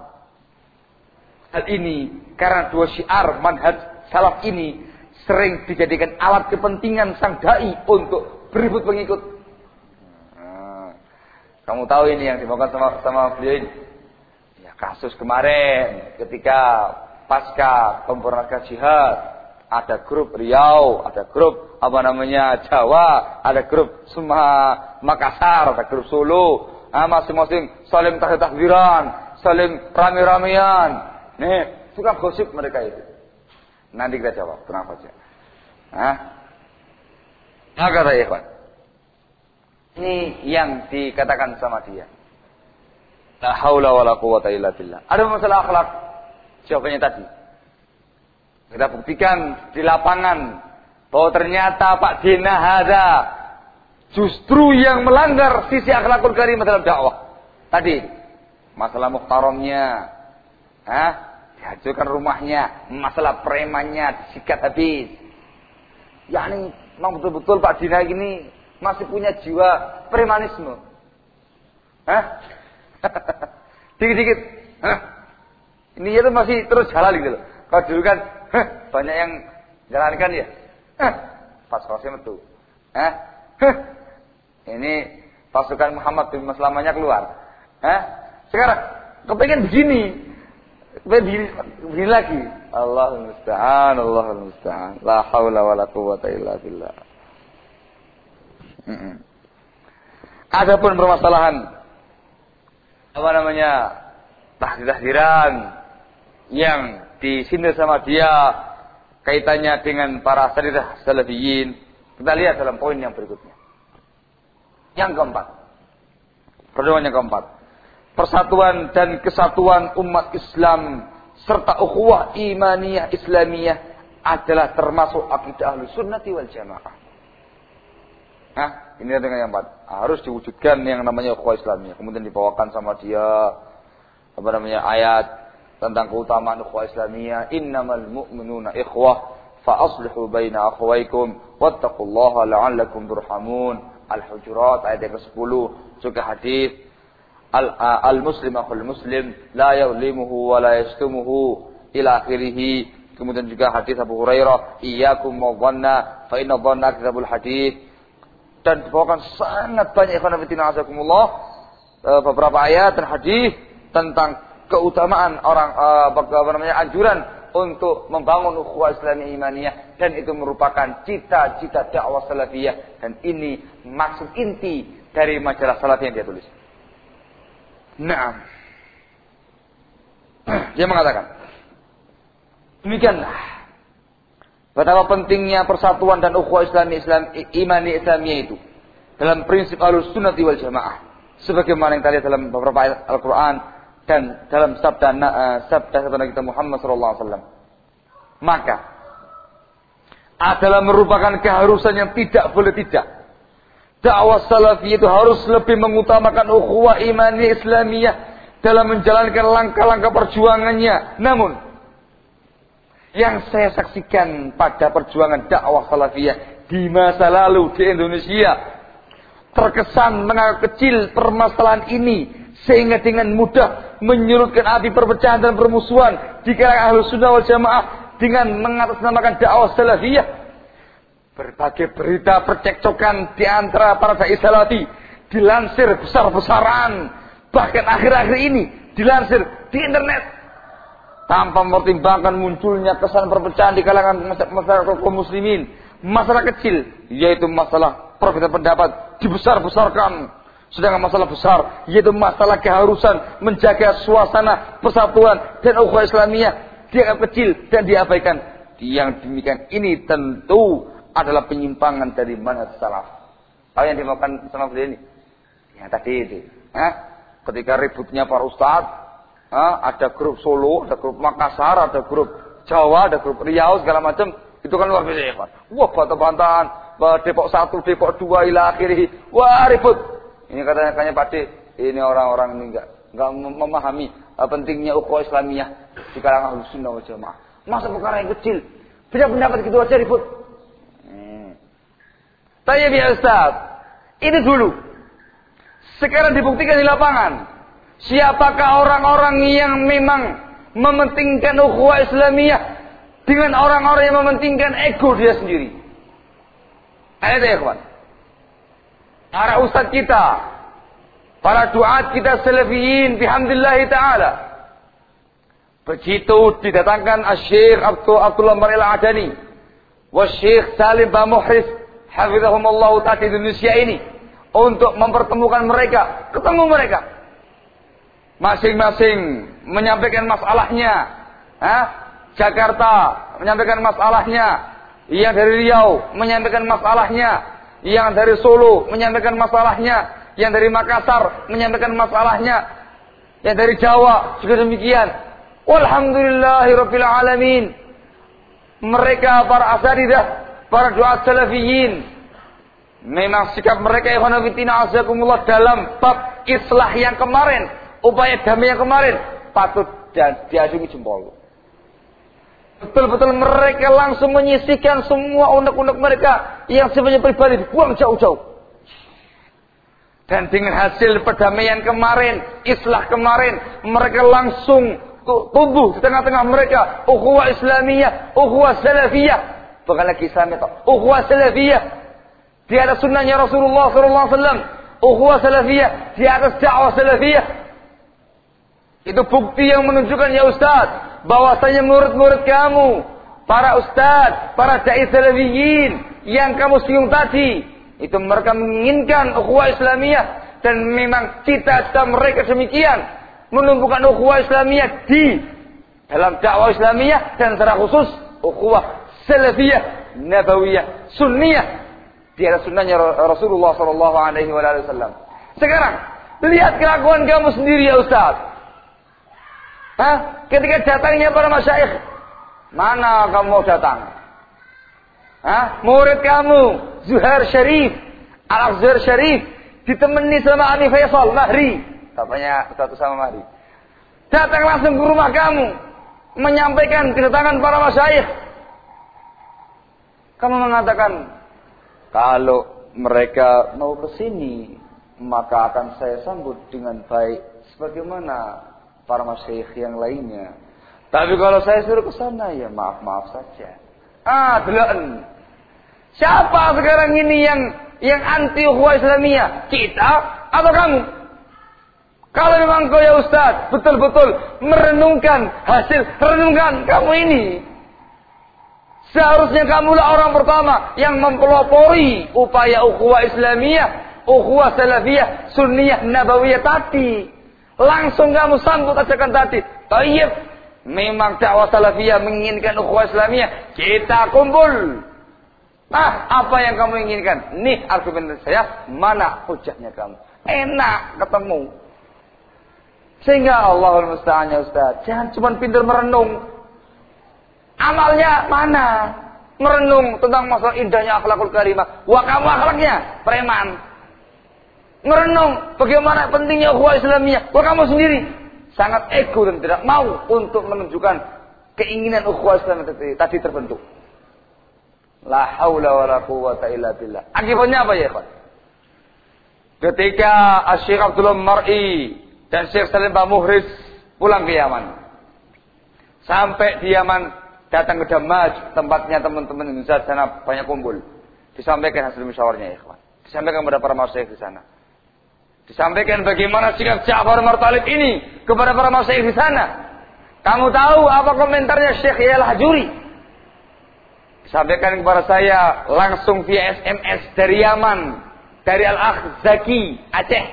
Hal ini karena dua syiar manhaj salaf ini sering dijadikan alat kepentingan sang dai untuk berebut pengikut. Nah, kamu tahu ini yang dibawakan sama sama beliau ini. Ya, kasus kemarin ketika pasca pemberontakan jihad, ada grup Riau, ada grup apa namanya Jawa, ada grup Suma Makassar, ada grup Solo, ah, masing-masing saling tahdir-tahdiran, saling rame-ramean. Nih, suka gosip mereka itu. Nanti kita jawab, tenang saja. Hah? Nah, kata ikhwan, ini yang dikatakan sama dia. La haula wala quwata illa billah. Ada masalah akhlak. Jawabannya tadi. Kita buktikan di lapangan bahwa ternyata Pak Dina Hada justru yang melanggar sisi akhlakul karimah dalam dakwah. Tadi masalah muhtaramnya, hah? Dihancurkan rumahnya, masalah premannya disikat habis. Yakni memang betul-betul Pak Dina ini masih punya jiwa premanisme. Hah? Dikit-dikit. Hah? Ini itu masih terus jalan gitu loh. Kalau dulu kan hah, banyak yang jalankan ya. Hah, pas-pasnya metu. Hah? Hah, ini pasukan Muhammad bin Maslamanya keluar. Hah? Sekarang kepengen begini. Kepengen begini, begini lagi. Allahul musta'an, Allahul musta'an. La haula wala quwata illa billah. Mm-mm. Adapun permasalahan apa namanya tahdir-tahdiran yang disindir sama dia kaitannya dengan para asatidzah salafiyin. Kita lihat dalam poin yang berikutnya. Yang keempat. Perjuangan yang keempat. Persatuan dan kesatuan umat Islam serta ukhuwah imaniyah Islamiyah adalah termasuk akidah Ahlus Sunnati wal Jamaah. Nah, ini dengan yang keempat. Harus diwujudkan yang namanya ukhuwah Islamiyah. Kemudian dibawakan sama dia apa namanya ayat tentang keutamaan ukhuwah Islamiyah. Innamal mu'minuna ikhwah fa aslihu baina akhwaykum wattaqullaha la'allakum turhamun. Al-Hujurat ayat yang kesepuluh. Juga hadis Al-Muslim akhul Muslim la yuzlimuhu wa la yastumuhu ila akhirih. Kemudian juga hadis Abu Hurairah, iyyakum wadhanna fa inna dhanna akdzabul hadis. Dan dibawakan sangat banyak ikhwan fillah azakumullah beberapa ayat dan hadis tentang keutamaan orang apa namanya anjuran untuk membangun ukhuwah Islamiyah imaniyah, dan itu merupakan cita-cita dakwah salafiyah, dan ini maksud inti dari majalah salaf yang dia tulis. Nah, dia mengatakan demikianlah betapa pentingnya persatuan dan ukhuwah Islami Islam imani Islamiyah itu dalam prinsip Ahlus Sunnah wal Jamaah, sebagaimana yang tadi dalam beberapa ayat Al-Qur'an dan dalam sabda uh, sabda sabda kita Muhammad sallallahu alaihi wasallam. Maka adalah merupakan keharusan yang tidak boleh tidak. Dakwah salafiyah itu harus lebih mengutamakan ukhuwah imani Islamiyah dalam menjalankan langkah-langkah perjuangannya. Namun yang saya saksikan pada perjuangan dakwah salafiyah di masa lalu di Indonesia, terkesan menganggap kecil permasalahan ini sehingga dengan mudah menyurutkan api perpecahan dan permusuhan di kalangan Ahlus Sunnah wal Jamaah dengan mengatasnamakan dakwah salafiyah. Berbagai berita percekcokan di antara para dai salafi dilansir besar-besaran, bahkan akhir-akhir ini dilansir di internet tanpa mempertimbangkan munculnya kesan perpecahan di kalangan masyarakat kaum muslimin. Masalah kecil yaitu masalah perbedaan pendapat dibesar-besarkan, sedangkan masalah besar yaitu masalah keharusan menjaga suasana persatuan dan ukhuwah Islamiyah dianggap kecil dan diabaikan. Yang demikian ini tentu adalah penyimpangan dari manhaj salaf. Apa yang dimakan salaf ini? Yang tadi itu. Eh? Ketika ributnya para ustadz, eh? ada grup Solo, ada grup Makassar, ada grup Jawa, ada grup Riau, segala macam. Itu kan luar biasa ya, Pak. Wah, bantah-bantahan. Depok satu, Depok dua, ila akhirih. Wah, ribut. Ini katanya, katanya Pak D, ini orang-orang ini enggak, enggak memahami uh, pentingnya ukhuwah Islamiyah di kalangan Ahlus Sunnah wal Jamaah. Masa perkara yang kecil, beda pendapat gitu aja ribut. Tanya ya Ustaz, itu dulu. Sekarang dibuktikan di lapangan. Siapakah orang-orang yang memang mementingkan ukhuwah Islamiyah dengan orang-orang yang mementingkan ego dia sendiri? Ada ya kawan? Para ustaz kita, para duat kita salafiyin, bihamdillah ta'ala. Begitu didatangkan Syekh Abdullah Maril Adani, wa Syekh Salim Bamuhris, hafizahumullah ta'ala di Indonesia ini, untuk mempertemukan mereka, ketemu mereka, masing-masing menyampaikan masalahnya. Hah? Jakarta menyampaikan masalahnya, yang dari Riau menyampaikan masalahnya, yang dari Solo menyampaikan masalahnya, yang dari Makassar menyampaikan masalahnya, yang dari Jawa juga demikian. Walhamdulillahirabbil alamin. Mereka para asatidzah, para duat salafiyin, memang sikap mereka ikhwan fillah azakumullah dalam bab islah yang kemarin, upaya damai yang kemarin patut dan diacungi jempol. Betul-betul mereka langsung menyisihkan semua unek-unek mereka yang sebenarnya pribadi, dibuang jauh-jauh. Dan dengan hasil perdamaian kemarin, islah kemarin, mereka langsung tumbuh di tengah-tengah mereka ukhuwah Islamiyah, ukhuwah salafiyah. Bukan lagi Islamiyah, ukhuwah salafiyah di atas sunnahnya Rasulullah sallallahu alaihi wasallam, ukhuwah salafiyah di atas dakwah salafiyah. Itu bukti yang menunjukkan ya Ustaz, bahwasanya murid-murid kamu, para ustaz, para dai salafiyin yang kamu singgung tadi, itu mereka menginginkan ukhuwah Islamiyah, dan memang cita-cita mereka demikian, menumbuhkan ukhuwah Islamiyah di dalam dakwah Islamiyah dan secara khusus ukhuwah salafiyah, nabawiyah, sunniyah di atas sunnahnya Rasulullah sallallahu alaihi wasallam. Sekarang lihat kelakuan kamu sendiri ya Ustaz. Hah? Ketika datangnya para masyayikh, mana kamu mau datang? Hah? Murid kamu Zuhair Syarif, Al-Azhar Syarif ditemani sama Ani Faisal Mahri, bapaknya Ustaz sama Mahri. Datang langsung ke rumah kamu menyampaikan kedatangan para masyayikh. Kamu mengatakan, kalau mereka mau ke sini, maka akan saya sambut dengan baik sebagaimana para masyayikh yang lainnya. Tapi kalau saya suruh ke sana, ya maaf-maaf saja. Ah, delan. Siapa sekarang ini yang yang anti ukhuwah Islamiyah? Kita atau kamu? Kalau memang kau ya Ustaz betul-betul merenungkan hasil renungan kamu ini, seharusnya kamulah orang pertama yang mempelopori upaya ukhuwah Islamiyah, ukhuwah salafiyah, sunniyah, nabawiyah tadi. Langsung kamu sambut ajakan tadi. Tayyib, memang dakwah salafiyah menginginkan ukhuwah Islamiyah, kita kumpul. Nah, apa yang kamu inginkan? Nih argumen saya, mana hujahnya kamu? Enak ketemu. Sehingga Allahul Musta'an ya Ustaz, jangan cuma pintar merenung. Amalnya mana? Merenung tentang masalah indahnya akhlakul karimah. Wah, kamu akhlaknya preman. Merenung bagaimana pentingnya ukhuwah Islamiyah. Wah, kamu sendiri sangat ego dan tidak mau untuk menunjukkan keinginan ukhuwah Islamiyah tadi terbentuk. La haula wala quwwata illa billah. Akibatnya apa ya, Pak? Ketika Syekh Abdullah Mar'i dan Syekh Salim Muhriz pulang ke Yaman. Sampai di Yaman, datang ke Damaj, tempatnya teman-teman Indonesia di sana banyak kumpul. Disampaikan hasil musyawarahnya, ya, kawan. Disampaikan kepada para masyayikh di sana. Disampaikan bagaimana sikap Ja'far Martalib ini kepada para masyayikh di sana. Kamu tahu apa komentarnya Syekh Yahya Al-Hajuri? Disampaikan kepada saya langsung via S M S dari Yaman, dari Al-Akh Zaki Aceh.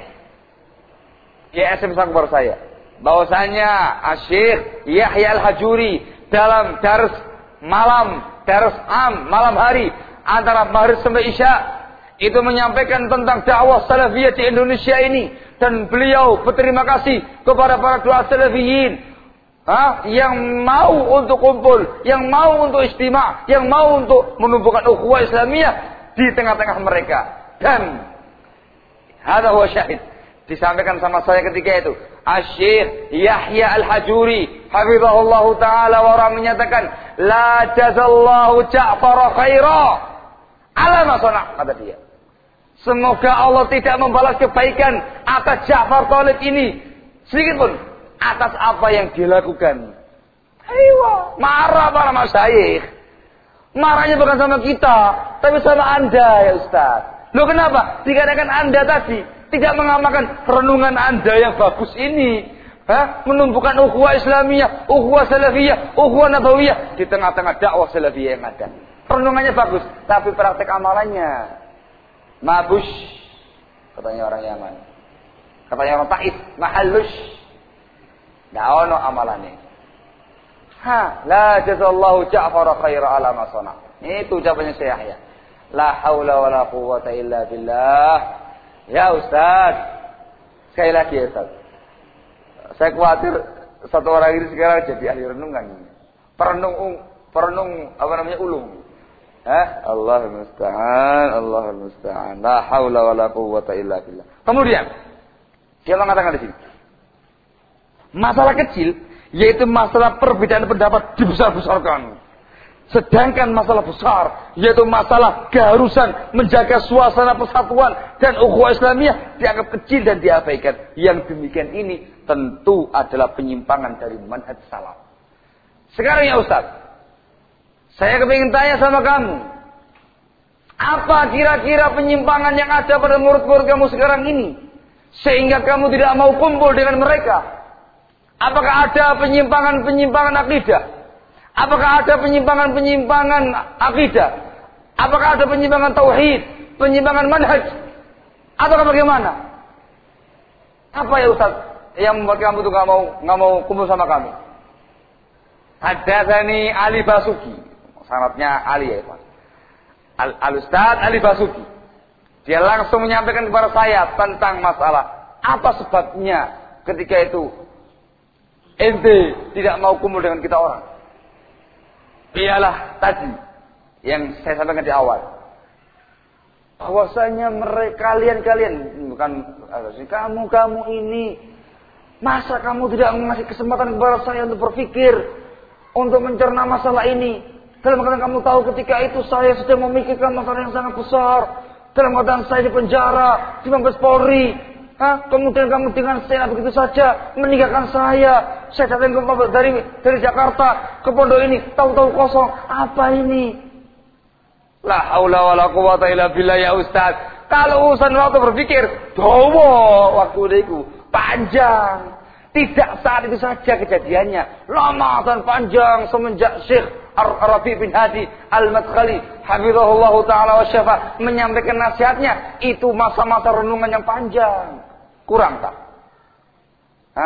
Ya, S M S kepada saya bahwasanya Syekh Yahya Al-Hajuri dalam dars malam, dars am, malam hari antara maghrib sampai isya itu menyampaikan tentang dakwah salafiyah di Indonesia ini, dan beliau berterima kasih kepada para duat salafiyin ha, yang mau untuk kumpul, yang mau untuk istimewa, yang mau untuk menumbuhkan ukhuwah Islamiyah di tengah-tengah mereka. Dan hadza huwa syahid, disampaikan sama saya ketika itu Syekh Yahya Al-Hajuri hafizahullahu taala wa ra menyatakan la jazallahu Ja'far khaira ala ma sana, kata dia. Semoga Allah tidak membalas kebaikan atas Ja'far Thalib ini sedikit pun atas apa yang dilakukan. Aywa, marah para masyayikh. Marahnya bukan sama kita, tapi sama Anda ya Ustaz. Loh, kenapa? Dikarenakan Anda tadi tidak mengamalkan renungan Anda yang bagus ini. Hah? Menumbuhkan ukhuwah Islamiyah, ukhuwah salafiyah, ukhuwah nabawiyah di tengah-tengah dakwah salafiyah yang ada. Renungannya bagus, tapi praktek amalannya mabush, katanya orang Yaman. Katanya orang Taif, mahalush. Nggak ono amalannya. Ha, la jazallahu Ja'far khaira ala ma sana. Itu ucapannya Syekh Yahya. La haula wala quwwata illa billah. Ya Ustaz, sekali lagi ya Ustaz, saya khawatir satu orang ini sekarang jadi ahli renungan. Perenung, perenung apa namanya ulung. Hah? Allahul musta'an, Allahul musta'an. La haula wala quwwata illa billah. Kemudian dia mengatakan di sini, masalah kecil yaitu masalah perbedaan pendapat dibesar-besarkan. Sedangkan masalah besar yaitu masalah keharusan menjaga suasana persatuan dan ukhuwah Islamiyah dianggap kecil dan diabaikan. Yang demikian ini tentu adalah penyimpangan dari manhaj salaf. Sekarang ya Ustaz, saya kepingin tanya sama kamu, apa kira-kira penyimpangan yang ada pada murid-murid kamu sekarang ini sehingga kamu tidak mau kumpul dengan mereka? Apakah ada penyimpangan-penyimpangan akidah? Apakah ada penyimpangan-penyimpangan akidah? Apakah ada penyimpangan tauhid, penyimpangan manhaj? Atau bagaimana? Apa ya Ustaz yang membuat kamu itu nggak mau nggak mau kumpul sama kami? Haddatsani Ali Basuki. Sanadnya Ali ya, Pak. Al-Ustaz Ali Basuki. Dia langsung menyampaikan kepada saya tentang masalah apa sebabnya ketika itu ente tidak mau kumpul dengan kita orang. Ialah tadi yang saya sampaikan di awal. Bahwasanya mereka kalian-kalian bukan kamu-kamu ini, masa kamu tidak mengasih kesempatan kepada saya untuk berpikir, untuk mencerna masalah ini. Dalam keadaan kamu tahu ketika itu saya sedang memikirkan masalah yang sangat besar. Dalam keadaan saya di penjara, di Mabes Polri. Hah? Kemudian kamu dengan sena begitu saja meninggalkan saya. Saya datang ke dari dari Jakarta ke pondok ini, tahu-tahu kosong. Apa ini? La haula wala quwata illa billah ya Ustaz. Kalau urusan waktu berpikir, dawa waktu itu panjang. Tidak saat itu saja kejadiannya, lama dan panjang semenjak Syekh Ar-Rabi bin Hadi Al-Madkhali hafizahullah taala wa syafa menyampaikan nasihatnya, itu masa-masa renungan yang panjang. Kurang tak? Hah?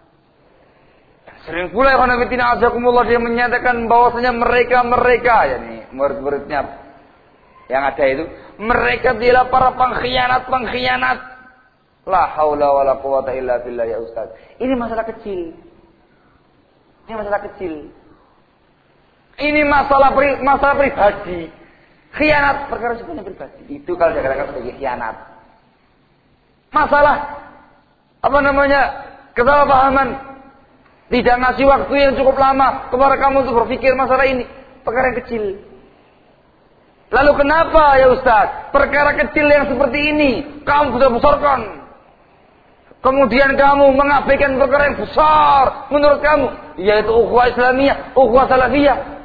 Sering pula ikhwan fillah azakumullah dia menyatakan bahwasanya mereka-mereka yakni murid-muridnya yang ada itu, mereka adalah para pengkhianat-pengkhianat. La haula wala quwata illa billah ya Ustaz. Ini masalah kecil. Ini masalah kecil. Ini masalah pri, masalah pribadi. Khianat perkara sifatnya pribadi. Itu kalau dikatakan sebagai khianat. Masalah apa namanya? Kesalahpahaman. Tidak ngasih waktu yang cukup lama kepada kamu untuk berpikir masalah ini. Perkara yang kecil. Lalu kenapa ya Ustaz? Perkara kecil yang seperti ini kamu besar-besarkan. Kemudian kamu mengabaikan perkara yang besar menurut kamu, yaitu ukhuwah Islamiyah, ukhuwah Salafiyah.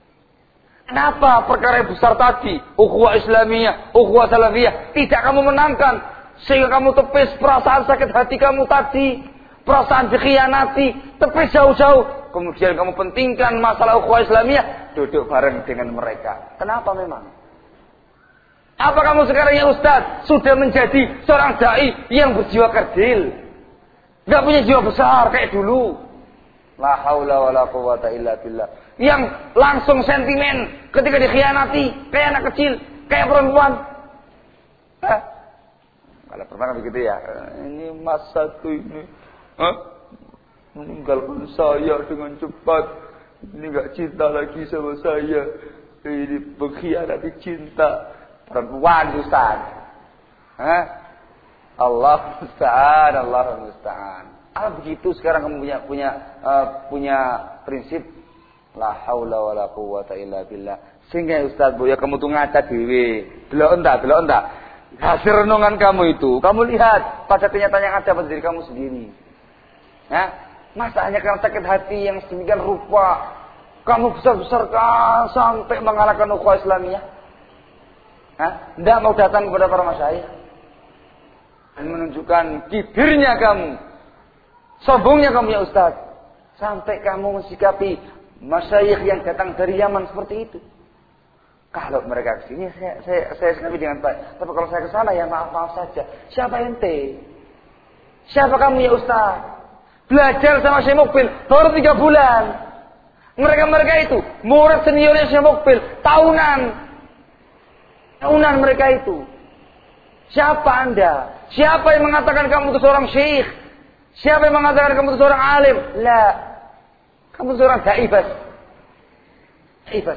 Kenapa perkara yang besar tadi, ukhuwah Islamiyah, ukhuwah Salafiyah, tidak kamu menangkan sehingga kamu tepis perasaan sakit hati kamu tadi, perasaan dikhianati, tepis jauh-jauh. Kemudian kamu pentingkan masalah ukhuwah Islamiyah, duduk bareng dengan mereka. Kenapa memang? Apa kamu sekarang ya Ustaz sudah menjadi seorang dai yang berjiwa kerdil, gak punya jiwa besar kayak dulu? La haula wala quwata illa billah. Yang langsung sentimen ketika dikhianati, kayak anak kecil, kayak perempuan. Hah? Kalau perempuan begitu ya. Ini mas satu ini, hah? Meninggalkan saya dengan cepat. Ini gak cinta lagi sama saya. Ini pengkhianati cinta. Perempuan Ustaz. Hah? Allah musta'an, Allah musta'an. Ah begitu sekarang kamu punya punya uh, punya prinsip la haula wala quwata illa billah. Sehingga Ustaz Bu ya kamu tuh ngaca dhewe. Delok entak, delok entak. Hasil renungan kamu itu, kamu lihat pada kenyataan yang ada pada diri kamu sendiri. Hah? Masa hanya karena sakit hati yang sedemikian rupa kamu besar-besarkan sampai mengalahkan ukhuwah Islamiyah? Hah? Tidak mau datang kepada para masyayikh dan menunjukkan kibirnya kamu, sombongnya kamu ya Ustaz, sampai kamu mensikapi masyayikh yang datang dari Yaman seperti itu. Kalau mereka kesini saya saya saya sikapi dengan baik, tapi kalau saya kesana ya maaf maaf saja. Siapa ente? Siapa kamu ya Ustaz? Belajar sama Syekh Mukbil baru tiga bulan. Mereka-mereka itu murid seniornya Syekh Mukbil tahunan. Tahunan mereka itu. Siapa Anda? Siapa yang mengatakan kamu itu seorang syekh? Siapa yang mengatakan kamu itu seorang alim? La. Kamu seorang dai bas. Dai bas.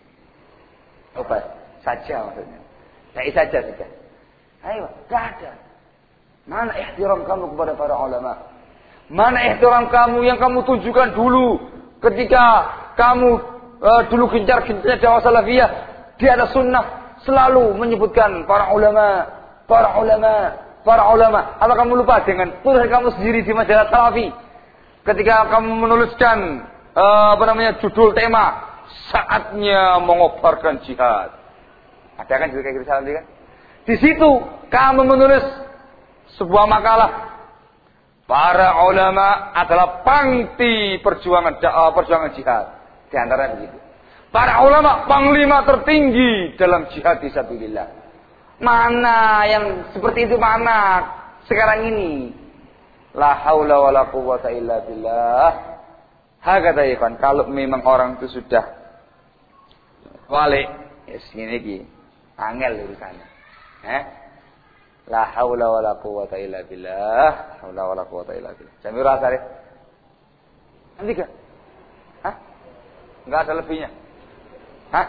Oh bas. Saja maksudnya. Dai saja saja. Ayo, tidak ada. Mana ihtiram kamu kepada para ulama? Mana ihtiram kamu yang kamu tunjukkan dulu ketika kamu uh, dulu gencar-gencarnya dakwah salafiyah di atas sunnah? Selalu menyebutkan para ulama, para ulama, para ulama. Apa kamu lupa dengan tulisan kamu sendiri di majalah Salafi? Ketika kamu menuliskan uh, apa namanya judul tema saatnya mengobarkan jihad. Ada kan juga kayak gitu Salafi kan? Di situ kamu menulis sebuah makalah. Para ulama adalah pangti perjuangan uh, perjuangan jihad. Di antara begitu. Para ulama panglima tertinggi dalam jihad fisabilillah. Mana yang seperti itu mana sekarang ini? La haula wala quwwata illa billah. Hakata ikhwan, kalau memang orang itu sudah wali, ya segini iki, angel urusannya. Eh? La haula wala quwata illa billah, haula wala quwata illa billah. Jami rasa deh. Nanti kan? Hah? Enggak ada lebihnya. Hah?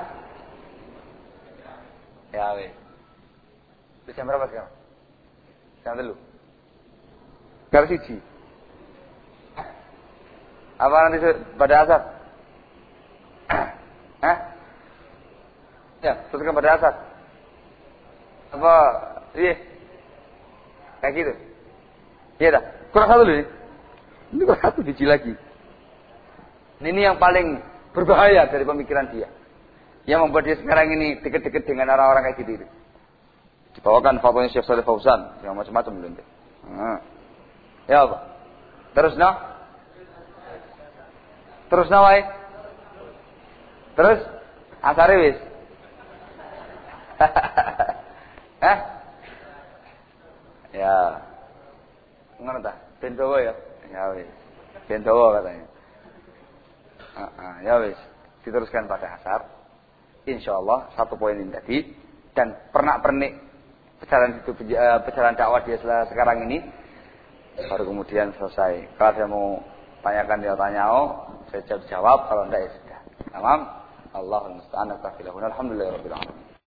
Ya weh. Jam berapa sekarang? Jam dulu. Jam siji. Apa nanti pada asar? Hah? Ya, teruskan pada asar. Apa? Iya. Kayak gitu. Iya dah. Kurang satu dulu ini. Ini kurang satu biji lagi. Ini yang paling berbahaya dari pemikiran dia. Yang membuat dia sekarang ini deket-deket dengan orang-orang kayak gitu. Dibawakan fatwanya Syekh Shalih Fauzan. Yang macam-macam belum. Nah. Ya apa? Terus no? Terus no wae? Terus? Asare wis. Hah? Ya. Ngono ta? Ben dawa ya. Ya wis. Ben dawa katanya. Heeh, ya wis. Diteruskan pada asar. Insyaallah satu poin ini tadi dan pernak-pernik perjalanan hidup perjalanan dakwah dia sekarang ini baru kemudian selesai. Kalau saya mau tanyakan dia tanya, oh, saya jawab, jawab kalau enggak ya sudah. Tamam. Allahumma musta'an. Alhamdulillahirabbil alamin.